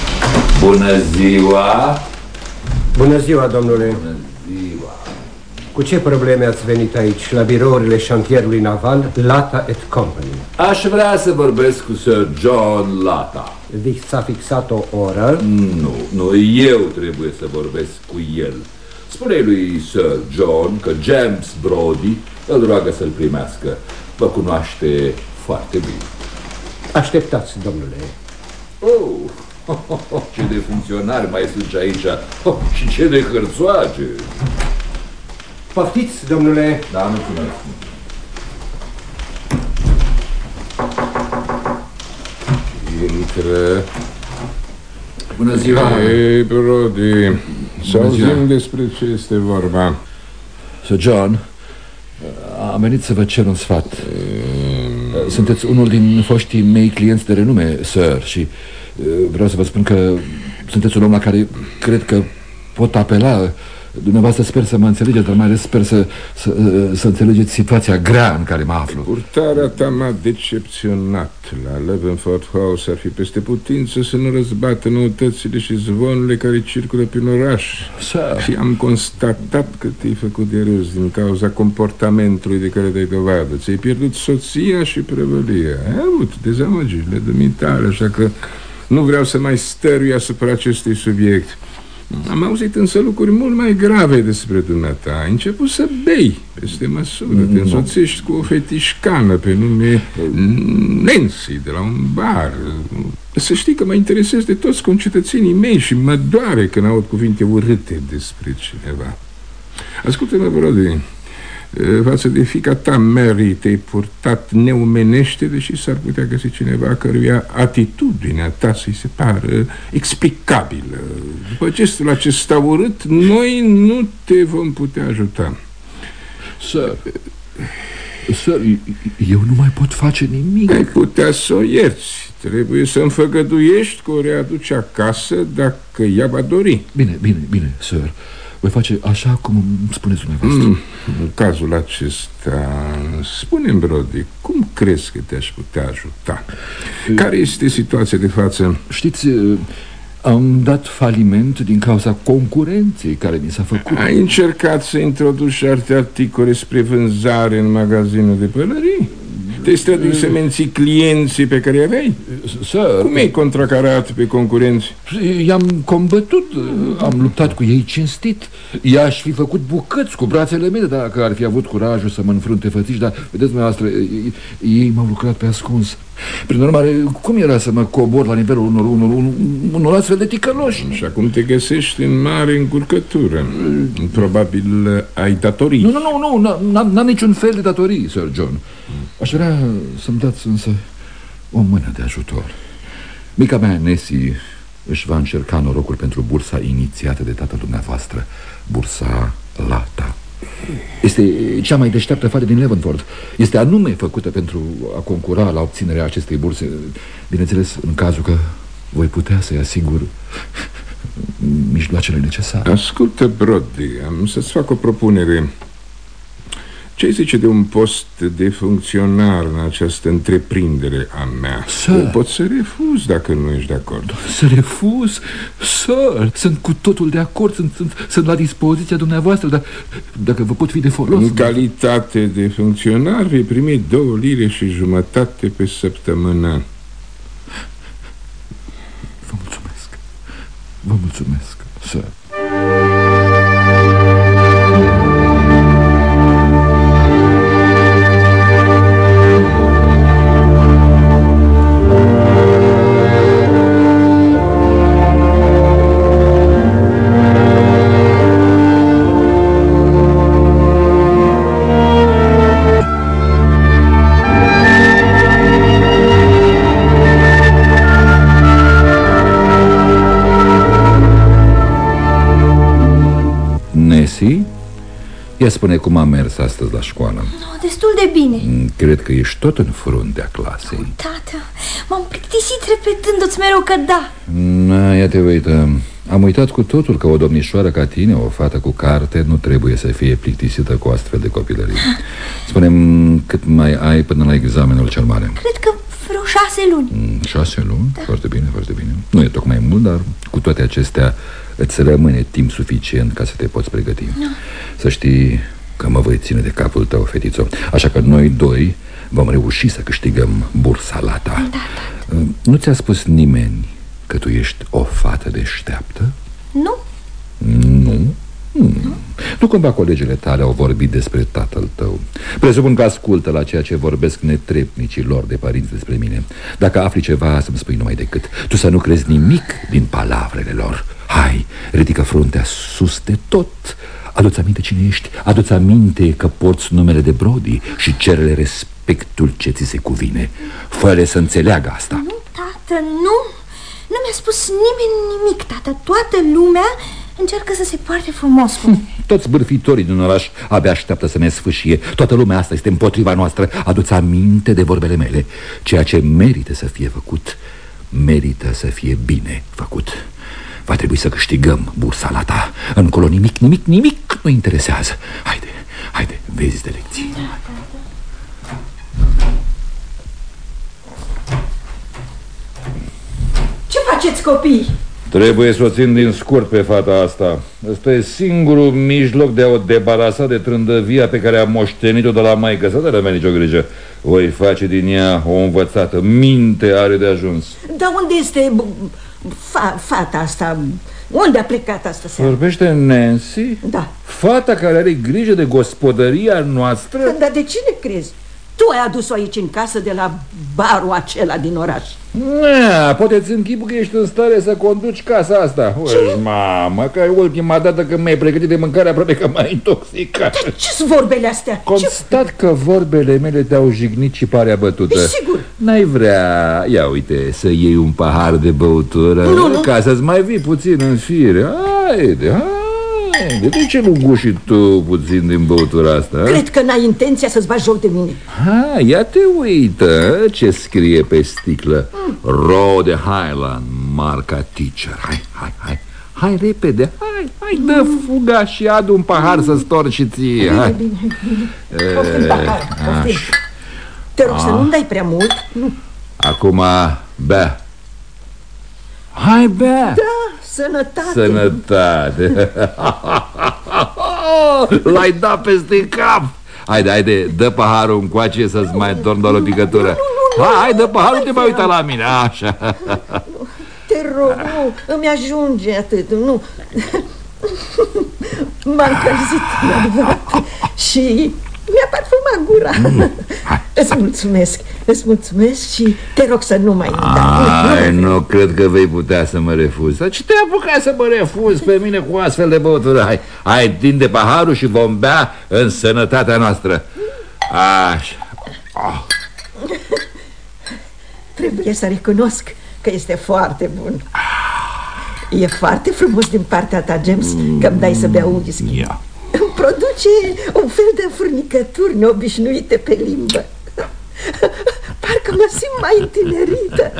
Bună ziua! Bună ziua, domnule! Bună ziua! Cu ce probleme ați venit aici, la birourile șantierului naval Lata & Company? Aș vrea să vorbesc cu Sir John Lata. Vi s-a fixat o oră? Nu, eu trebuie să vorbesc cu el. Spune-i lui Sir John că James Brody îl roagă să-l primească. Vă cunoaște foarte bine. Așteptați, domnule. Ce de funcționari mai sunt și aici. Și ce de hărțoage. Poftiți, domnule. Da, mulțumesc. Intră. Bună ziua. Ei, Brody, să auzim despre ce este vorba. Sir John, am venit să vă cer un sfat. Sunteți unul din foștii mei clienți de renume, sir, și vreau să vă spun că sunteți un om la care cred că pot apela. Dumneavoastră sper să mă înțelegeți, dar mai ales sper să înțelegeți situația grea în care mă aflu. Purtarea ta m-a decepționat. La Leavenworth House ar fi peste putință să nu răzbată noutățile și zvonurile care circulă prin oraș. Și am constatat că te-ai făcut de râs din cauza comportamentului de care dai dovadă. Ți-ai pierdut soția și prăvălia. Ai avut dezamăgirile dumitale, așa că nu vreau să mai stărui asupra acestui subiect. Am auzit însă lucruri mult mai grave despre dumneata. Ai început să bei peste măsură. Te însoțești cu o fetișcană pe nume Nancy de la un bar. Să știi că mă interesez de toți concetățenii mei și mă doare când aud cuvinte urâte despre cineva. Ascultă-mă, Brody, față de fiica ta, Mary, te-ai purtat neumenește, deși s-ar putea găsi cineva căruia atitudinea ta să-i se pară explicabilă. După gestul acesta urât, noi nu te vom putea ajuta. Sir, eu nu mai pot face nimic. Ai putea să o ierți. Trebuie să înfăgăduiești că o readuci acasă dacă ea va dori. Bine, sir. Voi face așa cum îmi spuneți dumneavoastră. În cazul acesta, spune-mi, Brody, cum crezi că te-aș putea ajuta? Care este situația de față? Știți, am dat faliment din cauza concurenței care mi s-a făcut. Ai încercat să introduci alte articole spre vânzare în magazinul de pălării? Te strădui să menții clienții pe care aveai? Cum ai contracarat pe concurenți? I-am combătut, am luptat cu ei cinstit. I-aș fi făcut bucăți cu brațele mele dacă ar fi avut curajul să mă înfrunte fățiși. Dar, vedeți dumneavoastră, ei m-au lucrat pe ascuns. Prin urmare, cum era să mă cobor la nivelul unor astfel de ticăloși? Și acum te găsești în mare încurcătură. Probabil ai datorii. Nu, n-am niciun fel de datorii, Sir John. Aș vrea să-mi dați însă o mână de ajutor. Mica mea, Nessie, își va încerca norocul pentru bursa inițiată de tatăl dumneavoastră, bursa Lata. Este cea mai deșteaptă fată din Leavenworth. Este anume făcută pentru a concura la obținerea acestei burse. Bineînțeles, în cazul că voi putea să-i asigur mijloacele necesare. Ascultă, Brody, am să-ți fac o propunere. Ce zice de un post de funcționar în această întreprindere a mea? Poți să refuz dacă nu ești de acord. Să refuz? Sir, sunt cu totul de acord, sunt la dispoziția dumneavoastră, dar dacă vă pot fi de folos. În calitate de funcționar vei primi 2 lire și jumătate pe săptămână. Vă mulțumesc, sir. Ia spune cum a mers astăzi la școală. Destul de bine. Cred că ești tot în fruntea clasei. Tată, m-am plictisit repetându-ți mereu că da. Ia te uită. Am uitat cu totul că o domnișoară ca tine, o fată cu carte, nu trebuie să fie plictisită cu astfel de copilărie. Spune-mi cât mai ai până la examenul cel mare. Cred că vreo 6 luni. 6 luni? Da. Foarte bine, foarte bine. Nu e tocmai mult, dar cu toate acestea îți rămâne timp suficient ca să te poți pregăti. Să știi, că mă voi ține de capul tău, fetițo. Așa că noi doi vom reuși să câștigăm bursa Lata. Da. Nu ți-a spus nimeni că tu ești o fată deșteaptă? Nu. Nu cumva colegele tale au vorbit despre tatăl tău? Presupun că ascultă la ceea ce vorbesc netrepnicii lor de părinți despre mine. Dacă afli ceva, să-mi spui numai decât. Tu să nu crezi nimic din palavrele lor. Hai, ridică fruntea sus de tot. Adu-ți aminte cine ești. Adu-ți aminte că porți numele de Brody și cere respectul ce ți se cuvine. Fă-le să înțeleagă asta. Nu, tată, nu. Nu mi-a spus nimeni nimic, tată. Toată lumea încearcă să se poarte frumos cu mine. Toți bârfitorii din oraș abia așteaptă să ne sfâșie. Toată lumea asta este împotriva noastră. Adu-ți aminte de vorbele mele. Ceea ce merită să fie făcut, merită să fie bine făcut. Va trebui să câștigăm bursa Lata. Încolo nimic nu interesează. Haide, vezi de lecții. Ce faceți, copii? Trebuie să o țin din scurt pe fata asta. Ăsta e singurul mijloc de a o debarasa de trândăvia pe care a moștenit-o de la maică. Să nu avea nicio grijă. Voi face din ea o învățată. Minte are de ajuns. Dar unde este fata asta? Unde a plecat asta seara? Vorbește Nancy? Da. Fata care are grijă de gospodăria noastră? Dar de cine crezi? Tu ai adus-o aici în casă de la barul acela din oraș. Poate ți închipu că ești în stare să conduci casa asta. Uși, mamă, că e ultima dată când mi-ai pregătit de mâncare, aproape că m-ai intoxicat. Dar ce-s vorbele astea? Constat că vorbele mele te-au jignit și parea bătută. Sigur. N-ai vrea, ia uite, să iei un pahar de băutură? Nu. Ca să-ți mai vii puțin în fire. Haide. De ce nu guși tu puțin din băutura asta? Cred că n-ai intenția să-ți bagi joc de mine. Ia te uită ce scrie pe sticlă. Rhode Highland, marca Teacher. Hai repede, hai, dă fuga și adu un pahar să storci și ție. Bine. Poftim pahar. Te rog să nu-mi dai prea mult. Acum bea. Hai, bea. Da, sănătate. L-ai dat peste cap. Haide, dă paharul încoace să-ți mai torn doar o picătură. Hai, dă paharul, te mai uita la mine. Așa. Te rog, nu, îmi ajunge atât. Nu. M-a încălzit, adevărat. Și mi-a parfumat gura. Îți mulțumesc și te rog să nu mai nu cred că vei putea să mă refuzi. Dar ce te-ai apucat să mă refuzi pe mine cu astfel de băutură? Hai, tinde paharul și vom bea în sănătatea noastră. Așa. Trebuie să recunosc că este foarte bun. E foarte frumos din partea ta, James, că îmi dai să beau whisky. Îmi produce un fel de furnicături neobișnuite pe limbă. Parcă mă simt mai întinerită.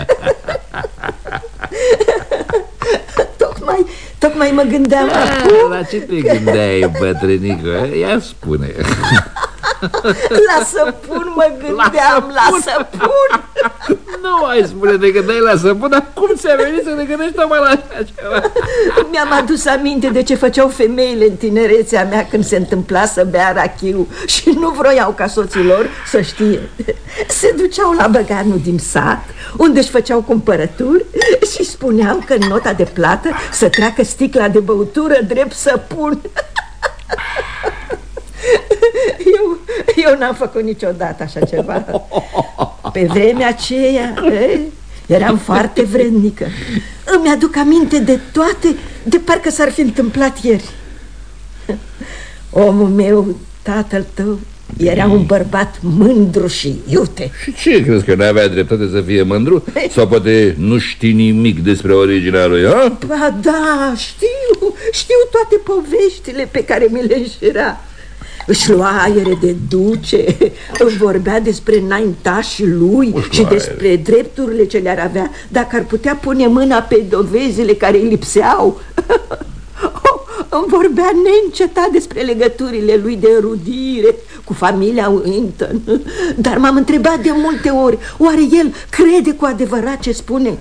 Tocmai mă gândeam acum. La ce te gândeai, bătrânică? Ia spune. La săpun mă gândeam, la săpun. Nu ai spune de gândeai la săpun, dar cum ți-a venit să te gândești numai la așa ceva? Mi-am adus aminte de ce făceau femeile în tinerețea mea când se întâmpla să bea rachiu și nu vroiau ca soții lor să știe. Se duceau la băgarnul din sat, unde își făceau cumpărături și spuneam că în nota de plată să treacă sticla de băutură drept săpun. Eu n-am făcut niciodată așa ceva. Pe vremea aceea eram foarte vrednică. Îmi aduc aminte de toate, de parcă s-ar fi întâmplat ieri. Omul meu, tatăl tău, era un bărbat mândru și iute. Și ce, crezi că n-avea dreptate să fie mândru? Sau poate nu știi nimic despre originea lui, ha? Ba da, știu toate poveștile pe care mi le înșira. Își lua aere de duce, îmi vorbea despre înaintașii lui și despre drepturile ce le-ar avea dacă ar putea pune mâna pe dovezile care îi lipseau. Îmi vorbea neîncetat despre legăturile lui de rudire cu familia Winton. Dar m-am întrebat de multe ori, oare el crede cu adevărat ce spune?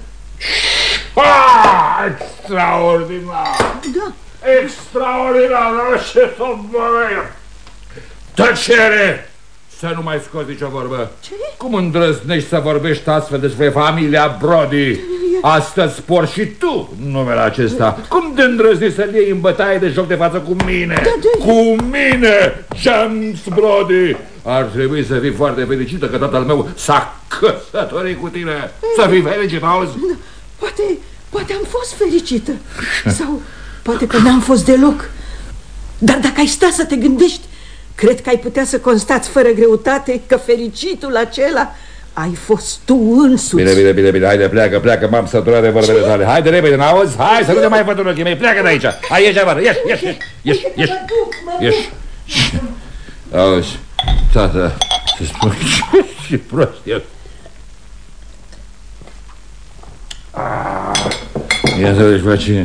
Extraordinar! Da. Extraordinar! Ce să Tăcere! Să nu mai scoți nicio vorbă. Ce? Cum îndrăznești să vorbești astfel despre familia Brody? Astăzi spor și tu numele acesta. Cum de îndrăznești să-l iei în bătaie de joc de față cu mine? Cu mine, James Brody! Ar trebui să fii foarte fericită că tatăl meu s-a căsătorit cu tine. Să fii fericit, auzi? Poate am fost fericită. Sau poate că n-am fost deloc. Dar dacă ai sta să te gândești, cred că ai putea să constați fără greutate că fericitul acela ai fost tu însuți. Bine, haide, pleacă, m-am săturat de vorbele tale. Haide repede, n-auzi? Hai să nu te mai văd în ochii mei, pleacă de aici. Hai, ieși afară, ieși. Auzi, tata, să spun ce prost e. Ia să vezi face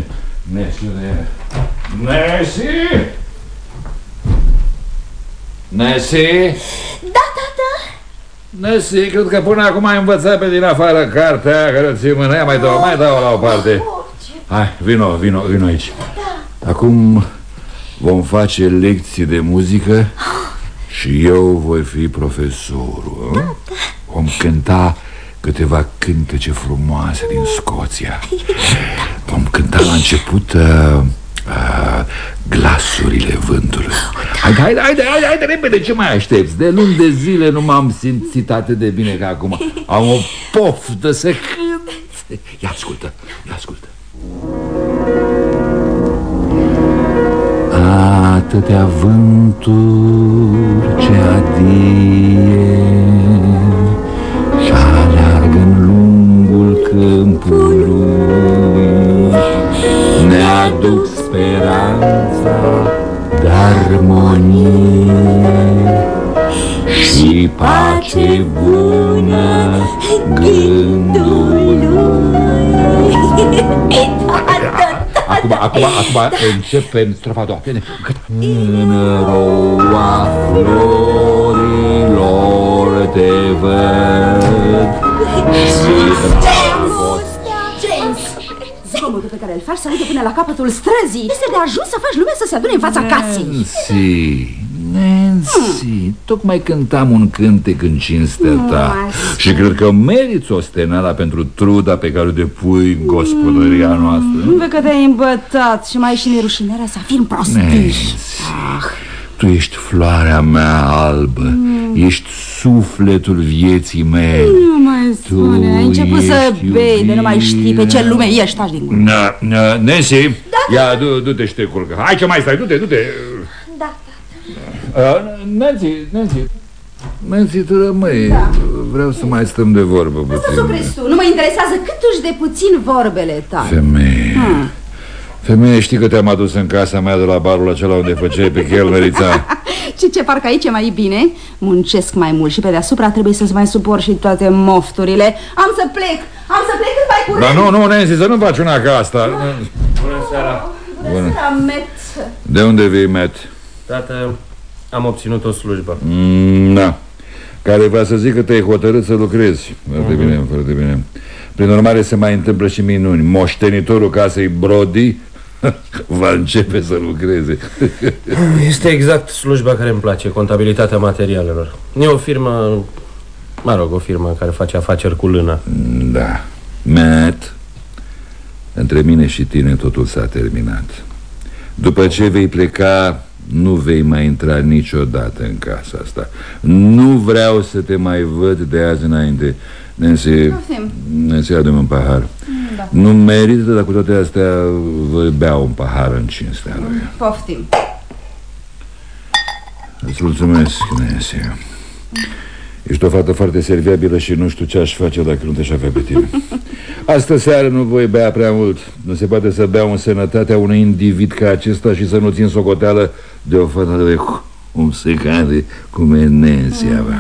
Nessie? Da, tată? Nessie, cred că până acum ai învățat pe din afară cartea care o ții în mână. Mai dau la o parte. Hai, vino aici. Acum vom face lecții de muzică și eu voi fi profesorul. Vom cânta câteva cântece frumoase din Scoția. Vom cânta la început glasurile vântului. Haide, repede, ce mai aștepți? De luni de zile nu m-am simțit atât de bine ca acum. Am o poftă să cânt. Ia ascultă. Atâtea vânturi ce adie și aleargă în lungul câmpului, ne aduc speranța de armonie și pace bună gândului. Acum începem strofa a doua. În roa florilor te văd și James, zgomotul pe care îl faci să aude până la capătul străzii. Este de ajuns să faci lumea să se adune în fața casei. Nancy, tocmai cântam un cântec în cinstea ta și cred că meriți ostenala pentru truda pe care o depui în gospodăria noastră. Nu vezi că te-ai îmbătat și mai ai și nerușinarea să afirmi prostii. Tu ești floarea mea albă, ești sufletul vieții mele. Nu mai spune, ai început să bei, de nu mai știi pe ce lume ești, taci din gură. Nancy, ia, du-te și te culcă. Hai, ce mai stai, du-te. Da. Nancy, tu rămâi. Vreau să mai stăm de vorbă puțin. Să oprești tu, nu mă interesează câtuși de puțin vorbele tale. Femeie, știi că te-am adus în casa mea de la barul acela unde făceai pe chelnerița? Ce parcă aici e mai bine. Muncesc mai mult și pe deasupra trebuie să-ți mai suport și toate mofturile. Am să plec cât mai curând. Dar nu, Nancy, să nu faci una ca asta. Bună seara. Bună seara, Matt. De unde vii, Matt? Tată, am obținut o slujbă. Da. Care va să zic că te-ai hotărât să lucrezi. Foarte bine. Prin urmare se mai întâmplă și minuni. Moștenitorul casei Brody va începe să lucreze. Este exact slujba care îmi place, contabilitatea materialelor. E o firmă, o firmă care face afaceri cu lână. Da. Matt, între mine și tine totul s-a terminat. După ce vei pleca, nu vei mai intra niciodată în casa asta. Nu vreau să te mai văd de azi înainte. Nancy, adu-mi un pahar. Da. Nu merită, dar cu toate astea voi bea un pahar în cinstea lui. Poftim. Îți mulțumesc, Nancy. Ești o fată foarte serviabilă și nu știu ce aș face dacă nu te-aș avea pe tine. Astă seară nu voi bea prea mult. Nu se poate să beau în sănătatea unui individ ca acesta și să nu țin socoteală de o fată de cum se cade, cum e Nancy avea.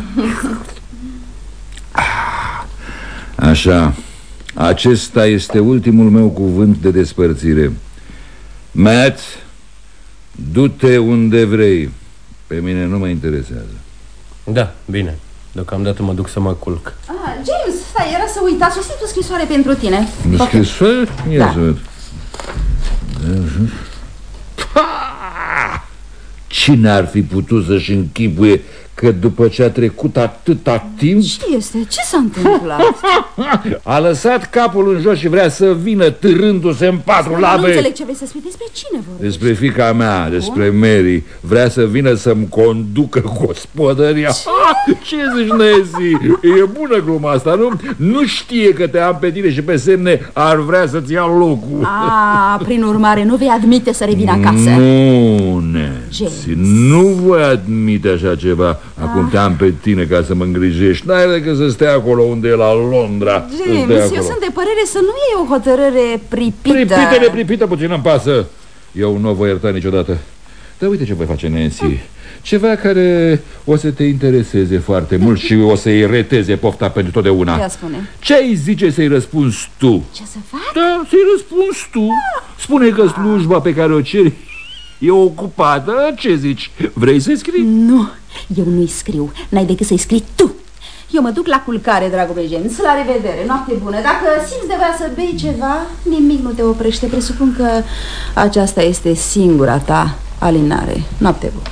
Așa, acesta este ultimul meu cuvânt de despărțire. Matt, du-te unde vrei. Pe mine nu mă interesează. Da, bine. Deocamdată mă duc să mă culc. James, stai, era să uitați. O scris o scrisoare pentru tine. O scrisoare? Ia să văd. Cine ar fi putut să-și închipuie că după ce a trecut atâta timp... Ce este? Ce s-a întâmplat? A lăsat capul în jos și vrea să vină târându-se în patru labe. Nu înțeleg ce vrei să spui. Despre cine vorbești? Despre fiica mea, despre Mary. Vrea să vină să-mi conducă gospodăria. Ce zici, Nancy? E bună gluma asta, nu? Nu știe că te am pe tine și pe semne ar vrea să-ți ia locul. Prin urmare, nu vei admite să revină acasă. Nu, Nancy, nu voi admite așa ceva. Acum te-am pe tine ca să mă îngrijești. N-ai decât să stea acolo unde e la Londra. James, eu sunt de părere să nu iei o hotărâre pripită. Pripită, puțin îmi pasă. Eu nu o voi ierta niciodată. Dar uite ce voi face, Nancy. Ceva care o să te intereseze foarte mult și o să-i reteze pofta pentru totdeauna. Ia spune. Ce-ai zice să-i răspunzi tu? Ce să fac? Da, să-i răspunzi tu. Spune că slujba pe care o ceri e ocupată. Ce zici? Vrei să-i scrii? Nu, eu nu-i scriu. N-ai decât să-i scrii tu. Eu mă duc la culcare, dragul meu James. La revedere, noapte bună. Dacă simți de vrea să bei ceva, nimic nu te oprește. Presupun că aceasta este singura ta alinare. Noapte bună.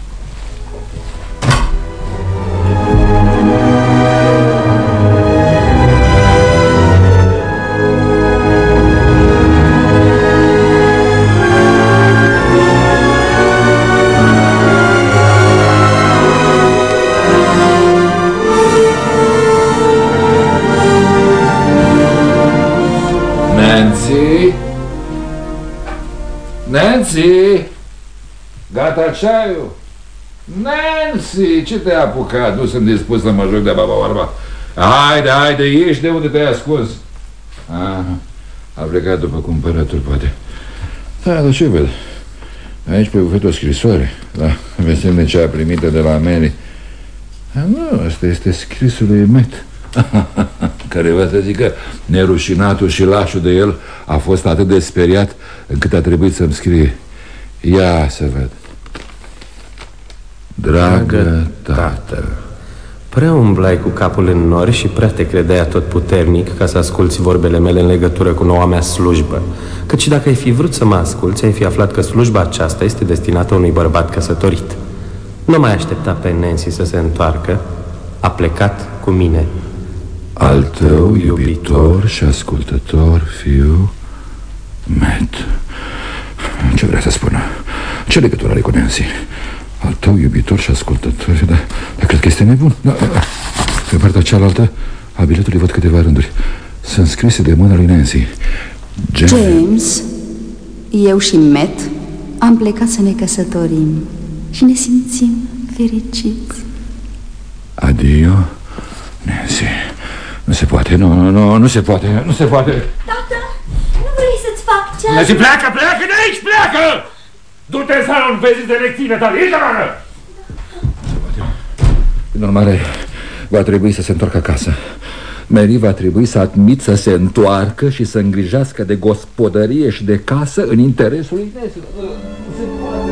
Nancy! Gata ceaiul? Nancy! Ce te-ai apucat? Nu sunt dispus să mă joc de baba-barba. Haide, ieși de unde te-ai ascuns. A plecat după cumpărături, poate. Da, dar ce văd? Aici pe bufet o scrisoare. Da, pe semne ce a primită de la Mary. Nu, asta este scrisul lui Matt, care va să zică nerușinatul și lașul de el a fost atât de speriat încât a trebuit să-mi scrie. Ia să văd. Dragă tată, prea umblai cu capul în nori și prea te credeai atotputernic ca să asculți vorbele mele în legătură cu noua mea slujbă. Căci dacă ai fi vrut să mă asculți, ai fi aflat că slujba aceasta este destinată unui bărbat căsătorit. Nu mai aștepta pe Nancy să se întoarcă. A plecat cu mine. Al tău iubitor și ascultător fiu Matt. Ce vrea să spună? Ce legătură are cu Nancy? Al tău iubitor și ascultător. Dar cred că este nebun. Pe partea cealaltă a biletului văd câteva rânduri. Sunt scrise de mâna lui Nancy. James, eu și Matt am plecat să ne căsătorim și ne simțim fericiți. Adio, Nancy. Nu se poate, nu se poate. Tată, nu vrei să-ți fac ceas? Nancy, pleacă de aici, pleacă! Du-te în salon, vezi de lecțiile tale, ești afară! În urmare, va trebui să se întoarcă acasă. Mary va trebui să admit să se întoarcă și să îngrijească de gospodărie și de casă în interesul lui Nancy. Nu se poate.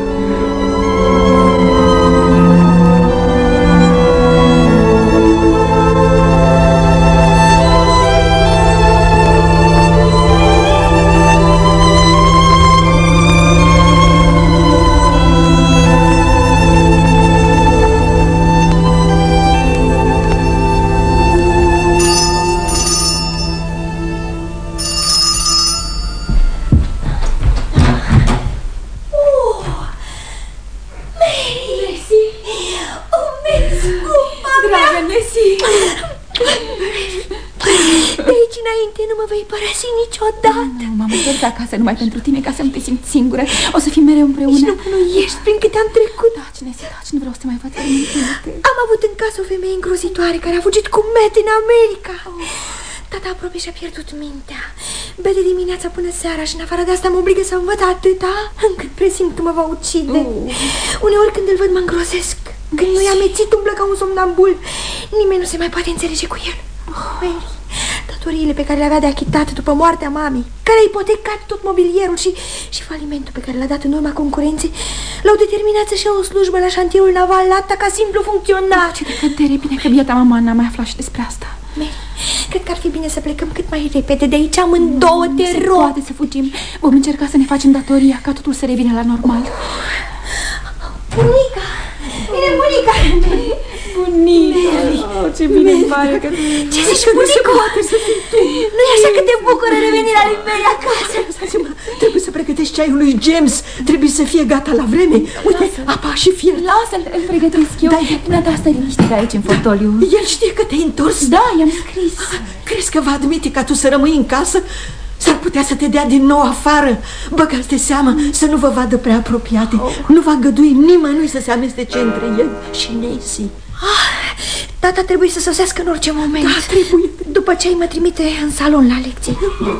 M-am întors acasă numai pentru tine, ca să nu te simți singură. O să fim mereu împreună. Nici nu bănuiești prin câte am trecut. Taci, Nancy, taci, nu vreau să te mai văd minte. Am avut în casă o femeie îngrozitoare care a fugit cu Matt în America. Tata aproape și-a pierdut mintea. Bede dimineața până seara și în afară de asta mă obligă să învăț atâta încât presimt că mă va ucide. Uneori când îl văd mă îngrozesc. Când nu i-am amețit, umblă ca un somnambul. Nimeni nu se mai poate înțelege cu el. Mary, datoriile pe care le avea de achitat după moartea mamei, care a ipotecat tot mobilierul și falimentul pe care l-a dat în urma concurenței, l-au determinat să-și ia o slujbă la șantierul naval Lata ca simplu funcționar. Ce decădere, bine că biata mama n-a mai aflat și despre asta. Mary, cred că ar fi bine să plecăm cât mai repede de aici, amândouă, te rog. Poate să fugim. Vom încerca să ne facem datoria ca totul să revină la normal. Bunica! Bine, bunica! Bunica! Oh, ce bine îmi pare că... Ce zici, bunico? Nu-i așa că te bucură revenirea lui Mary acasă? Trebuie să pregătești ceaiul lui James. Trebuie să fie gata la vreme. Uite, apa și fier. Lasă-l, îl pregătesc eu. Dumneata, stai liniștit aici în fotoliu. El știe că te-ai întors? Da, i-am scris. Crezi că va admite ca tu să rămâi în casă? S-ar putea să te dea din nou afară. Băgați de seamă să nu vă vadă prea apropiate. Nu va gădui nimănui să se amestece între el și Nancy. Tata trebuie să sosească în orice moment. Da, trebuie. După ce mă trimite în salon la lecție.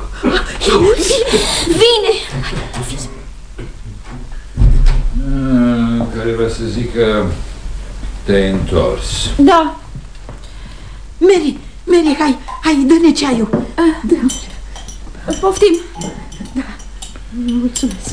Vine! Care vrea să zic că te-ai întors. Da. Mary, hai, dă-ne ceaiul. Poftim. Da, mulțumesc.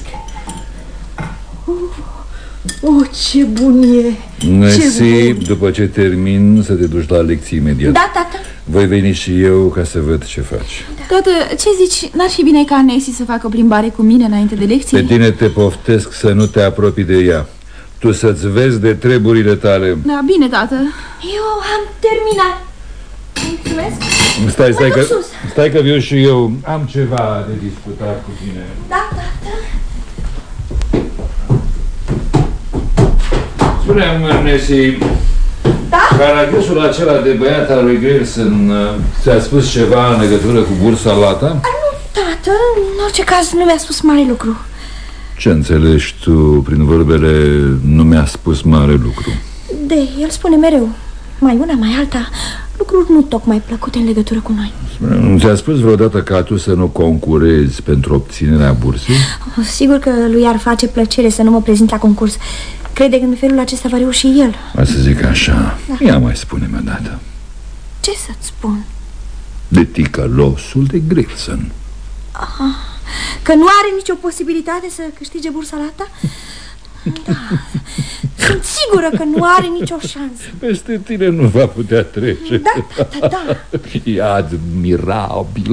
Ce bun e. Mersi, după ce termin să te duci la lecții imediat. Da, tata. Voi veni și eu ca să văd ce faci. Tată, ce zici? N-ar fi bine ca Nancy să facă o plimbare cu mine înainte de lecții? Pe tine te poftesc să nu te apropii de ea. Tu să-ți vezi de treburile tale. Da, bine, tată. Eu am terminat. Mulțumesc. Stai că viu și eu. Am ceva de discutat cu tine. Da, tată. Spune-mi, Nancy, da? Caragiosul acela de băiat al lui Grierson ți-a spus ceva în legătură cu bursa Lata? Nu, tată, în orice caz nu mi-a spus mare lucru. Ce înțelegi tu prin vorbele nu mi-a spus mare lucru? El spune mereu, mai una, mai alta, lucruri nu tocmai plăcute în legătură cu noi. Nu ți-a spus vreodată ca tu să nu concurezi pentru obținerea bursei? Sigur că lui ar face plăcere să nu mă prezint la concurs. Crede că în felul acesta va reuși el. Hai să zic așa, ia mai spune-mi odată. Ce să-ți spun? De ticălosul de Grierson. Că nu are nicio posibilitate să câștige bursa Lata? Da. Sunt sigură că nu are nicio șansă. Peste tine nu va putea trece. Da. E admirabil.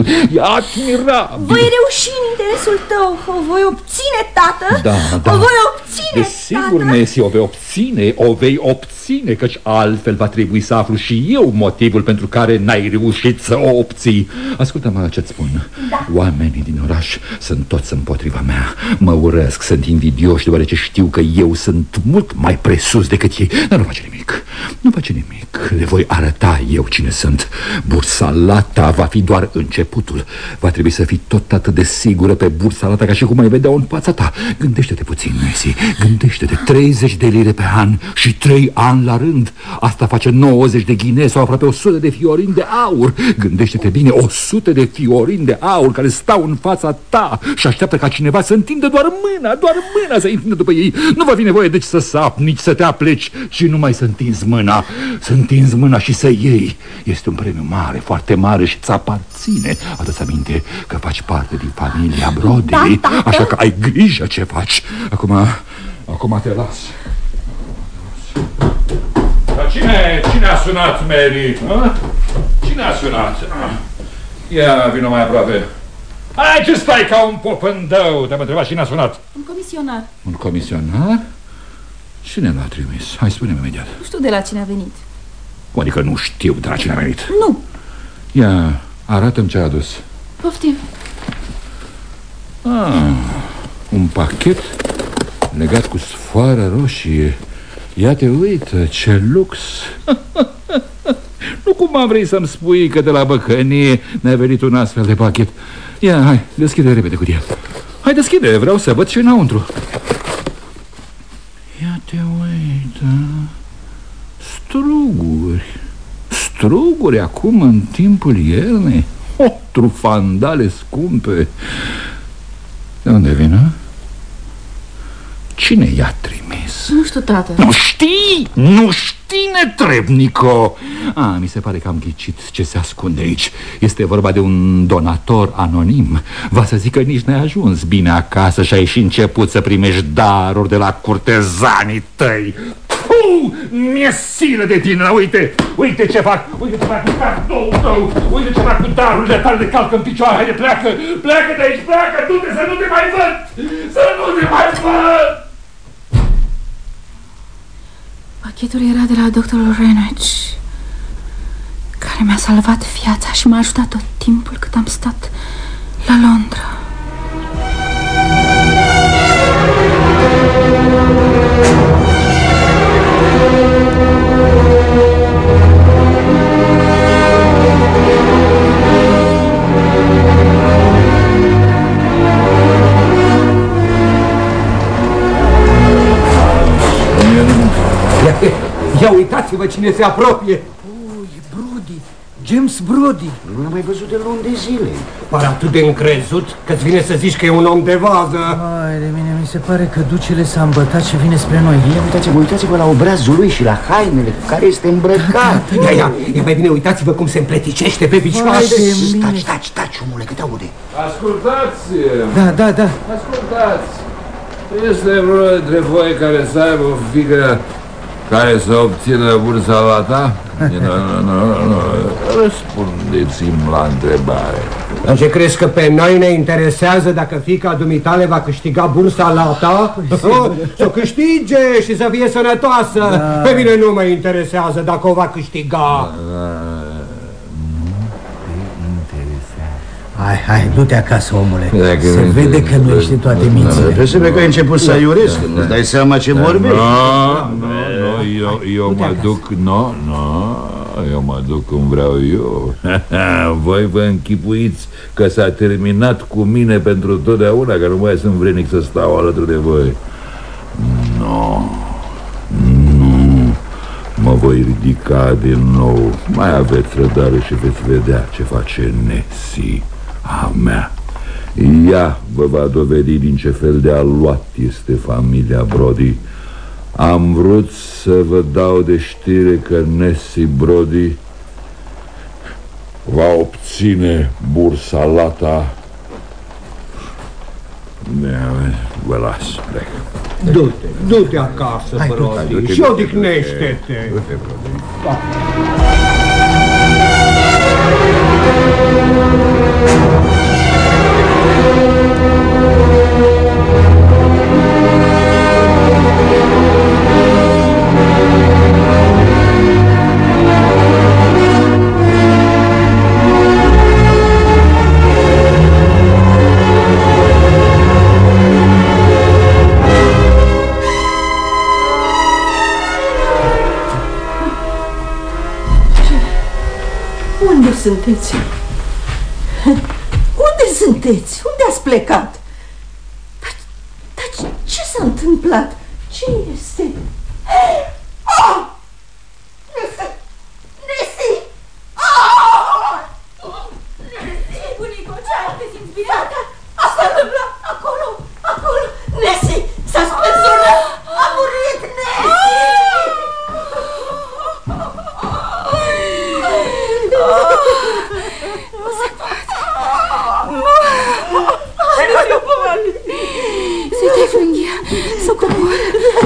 Voi reuși în interesul tău. O voi obține, tată. Da. O voi obține, desigur, Nancy, o vei obține, căci altfel va trebui să aflu și eu motivul pentru care n-ai reușit să o obții. Ascultă-mă ce-ți spun. Oamenii din oraș sunt toți împotriva mea. Mă urăsc, sunt invidioși, deoarece știu că eu sunt mult mai presus decât ei. Dar nu face nimic. Le voi arăta eu cine sunt. Bursa Lata va fi doar începutul. Va trebui să fii tot atât de sigură pe bursa Lata ca și cum ai vedea-o în fața ta. Gândește-te puțin, Nancy. Gândește-te, 30 de lire pe an și 3 ani la rând. Asta face 90 de ghinei sau aproape 100 de fiorini de aur. Gândește-te bine, 100 de fiorini de aur care stau în fața ta și așteaptă ca cineva să întindă doar mâna să întindă după ei. Nu va fi nevoie deci să sapi, nici să te apleci, ci numai să întinzi mâna. Să întinzi mâna și să iei. Este un premiu mare, foarte mare și ți aparține. Adu-ți aminte că faci parte din familia Brodie, așa că ai grijă ce faci. Acum te las. Dar cine a sunat, Mary? Cine a sunat? Ia, vină mai aproape. Hai, ce stai ca un popândău? Te-am întrebat cine a sunat. Un comisionar. Un comisionar? Cine l-a trimis? Hai, spune-mi imediat. Nu știu de la cine a venit. Adică nu știu de la cine a venit. Nu. Ia, arată-mi ce a adus. Poftim. Un pachet legat cu sfoară roșie. Ia te uită, ce lux. Nu cumva vrei să-mi spui că de la băcănie ne-a venit un astfel de pachet. Ia, hai, deschide repede cutia. Hai, deschide, vreau să văd ce înăuntru. Ia te uită. Struguri acum în timpul iernii. Trufandale scumpe. De unde vine? Cine i-a trimis? Nu știu, tată. Nu știi, netrebnico. Mi se pare că am ghicit ce se ascunde aici. Este vorba de un donator anonim. Va să zic că nici n-ai ajuns bine acasă și ai și început să primești daruri de la curtezanii tăi. Mi-e silă de tine, uite ce fac cu cartoul tău, uite ce fac cu darurile tale de calcă în picioare. Haide, pleacă de aici, du-te să nu te mai văd, Pachetul era de la doctorul Renach, care mi-a salvat viața și m-a ajutat tot timpul cât am stat la Londra. Ia uitați-vă cine se apropie. E Brody, James Brody. Nu l-am mai văzut de luni de zile. Pare atât de încrezut că-ți vine să zici că e un om de vază. Hai de mine, mi se pare că ducele s-a îmbătat și vine spre noi. Uitați-vă la obrazul lui și la hainele cu care este îmbrăcat. Ia mai bine uitați-vă cum se împleticește pe picioare. Taci, omule, că te aude. Ascultați! Da. Ascultați! Este vreo dintre voi care să aibă o fică care să obțină bursa la ta? Nu. Răspundeți-mi la întrebare. Dar ce crezi că pe noi ne interesează dacă fiica dumitale va câștiga bursa la ta? Să câștige și să fie sănătoasă. Da. Pe mine nu mă interesează dacă o va câștiga. Hai, du-te acasă, omule. Se vede că nu ești toate mințile. Presupune că ai început să aiurezi, când îți dai seama ce vorbești. Eu mă duc, eu mă duc cum vreau eu. Voi vă închipuiți că s-a terminat cu mine pentru totdeauna, că nu mai sunt vrednic să stau alături de voi. Nu, mă voi ridica din nou. Mai aveți răbdare și veți vedea ce face Nessie a mea. Ea vă va dovedi din ce fel de aluat este familia Brody. Am vrut să vă dau de știre că Nessie Brody va obține bursa lata. Vă las, plec. Du-te acasă, Brody, și odihnește-te. Du-te, Brody. Unde sunteți? Unde sunteți? Unde ați plecat? Dar ce s-a întâmplat? Ce este? Nessie! Nessie, bunico, ce-ai? Te simți bine? Asta s-a întâmplat acolo! Nessie! S-a spânzurat! A murit Nessie! Nu se poate. Să-i trec frânghia, să o cobor.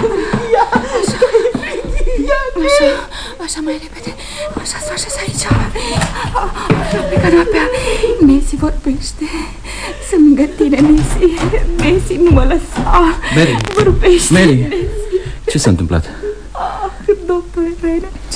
Așa, mai repede. Așa, să așez aici. Pe canapea. Nessie vorbește. Să-mi gătine, Nessie, nu mă lăsa. Mary. Vorbește, Mary. Nessie. Ce s-a întâmplat? Doctor Renach,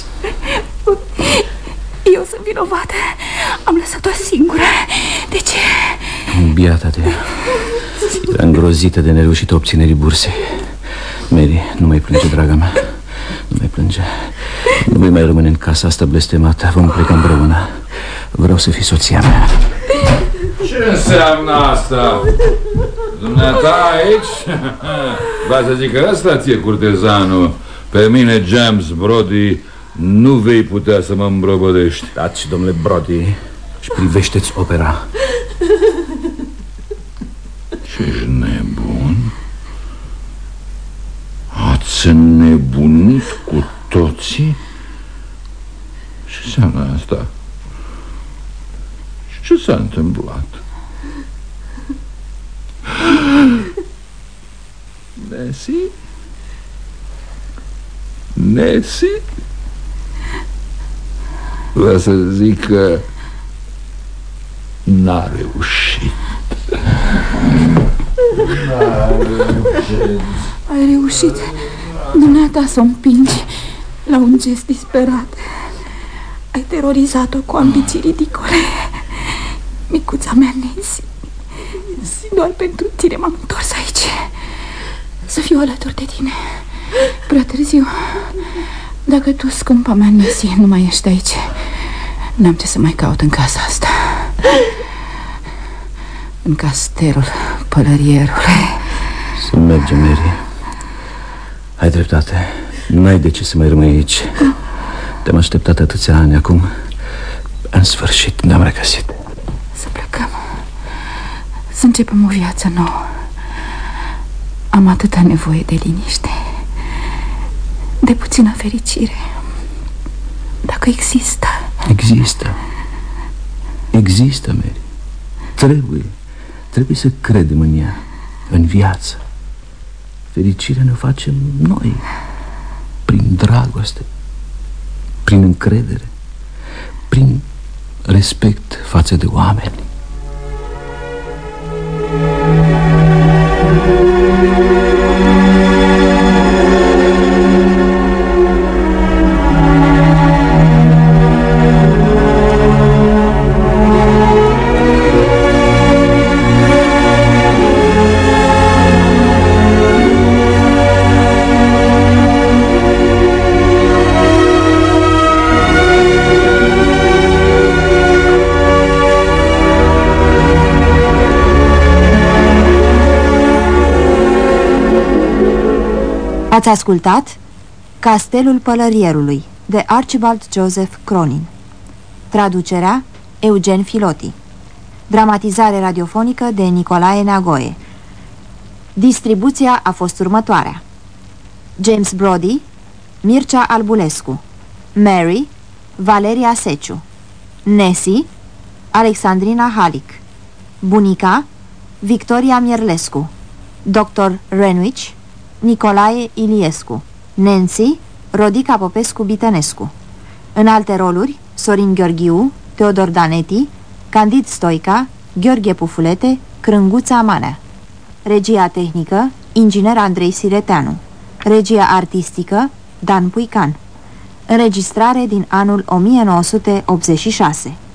eu sunt vinovată. Am lăsat-o singură. De ce? Biata de ea. Era îngrozită de nereușită obținerii bursei. Mary, nu mai plânge, draga mea. Nu mai plânge. Nu voi mai rămâne în casa asta blestemată. Vom pleca împreună. Vreau să fii soția mea. Ce înseamnă asta? Dumneata aici? Va să zic că ăsta ție curtezanul. Pe mine, James Brody, nu vei putea să mă îmbrobădești. Taci, domnule Brody, și privește-ți opera. Ce-ești nebun? Ați înnebunit cu toții? Ce înseamnă asta? Ce s-a întâmplat? Nessie? Nessie? Vreau să zic că n-a reușit. Ai reușit, dumneata, să o împingi. La un gest disperat ai terorizat-o cu ambiții ridicole. Micuța mea, Nancy, doar pentru tine m-am întors aici, să fiu alături de tine. Prea târziu. Dacă tu, scumpa mea, Nancy, nu mai ești aici, n-am ce să mai caut în casa asta, în castelul pălărierului. Să mergem, Mary. Ai dreptate. N-ai de ce să mai rămâi aici. Te-am așteptat atâția ani. Acum, în sfârșit, ne-am regăsit. Să plecăm. Să începem o viață nouă. Am atâta nevoie de liniște, de puțină fericire. Dacă există. Există, Mary. Trebuie să credem în ea, în viață. Fericirea ne-o facem noi, prin dragoste, prin încredere, prin respect față de oameni. Ați ascultat Castelul Pălărierului de Archibald Joseph Cronin. Traducerea Eugen Filoti. Dramatizare radiofonică de Nicolae Neagoe. Distribuția a fost următoarea: James Brody, Mircea Albulescu, Mary, Valeria Seciu, Nessie, Alexandrina Halic, bunica, Victoria Mierlescu, Dr. Renwich, Nicolae Iliescu, Nancy, Rodica Popescu-Bitănescu. În alte roluri, Sorin Gheorghiu, Teodor Daneti, Candid Stoica, Gheorghe Pufulete, Crânguța Manea. Regia tehnică, inginer Andrei Sireteanu. Regia artistică, Dan Puican. Înregistrare din anul 1986.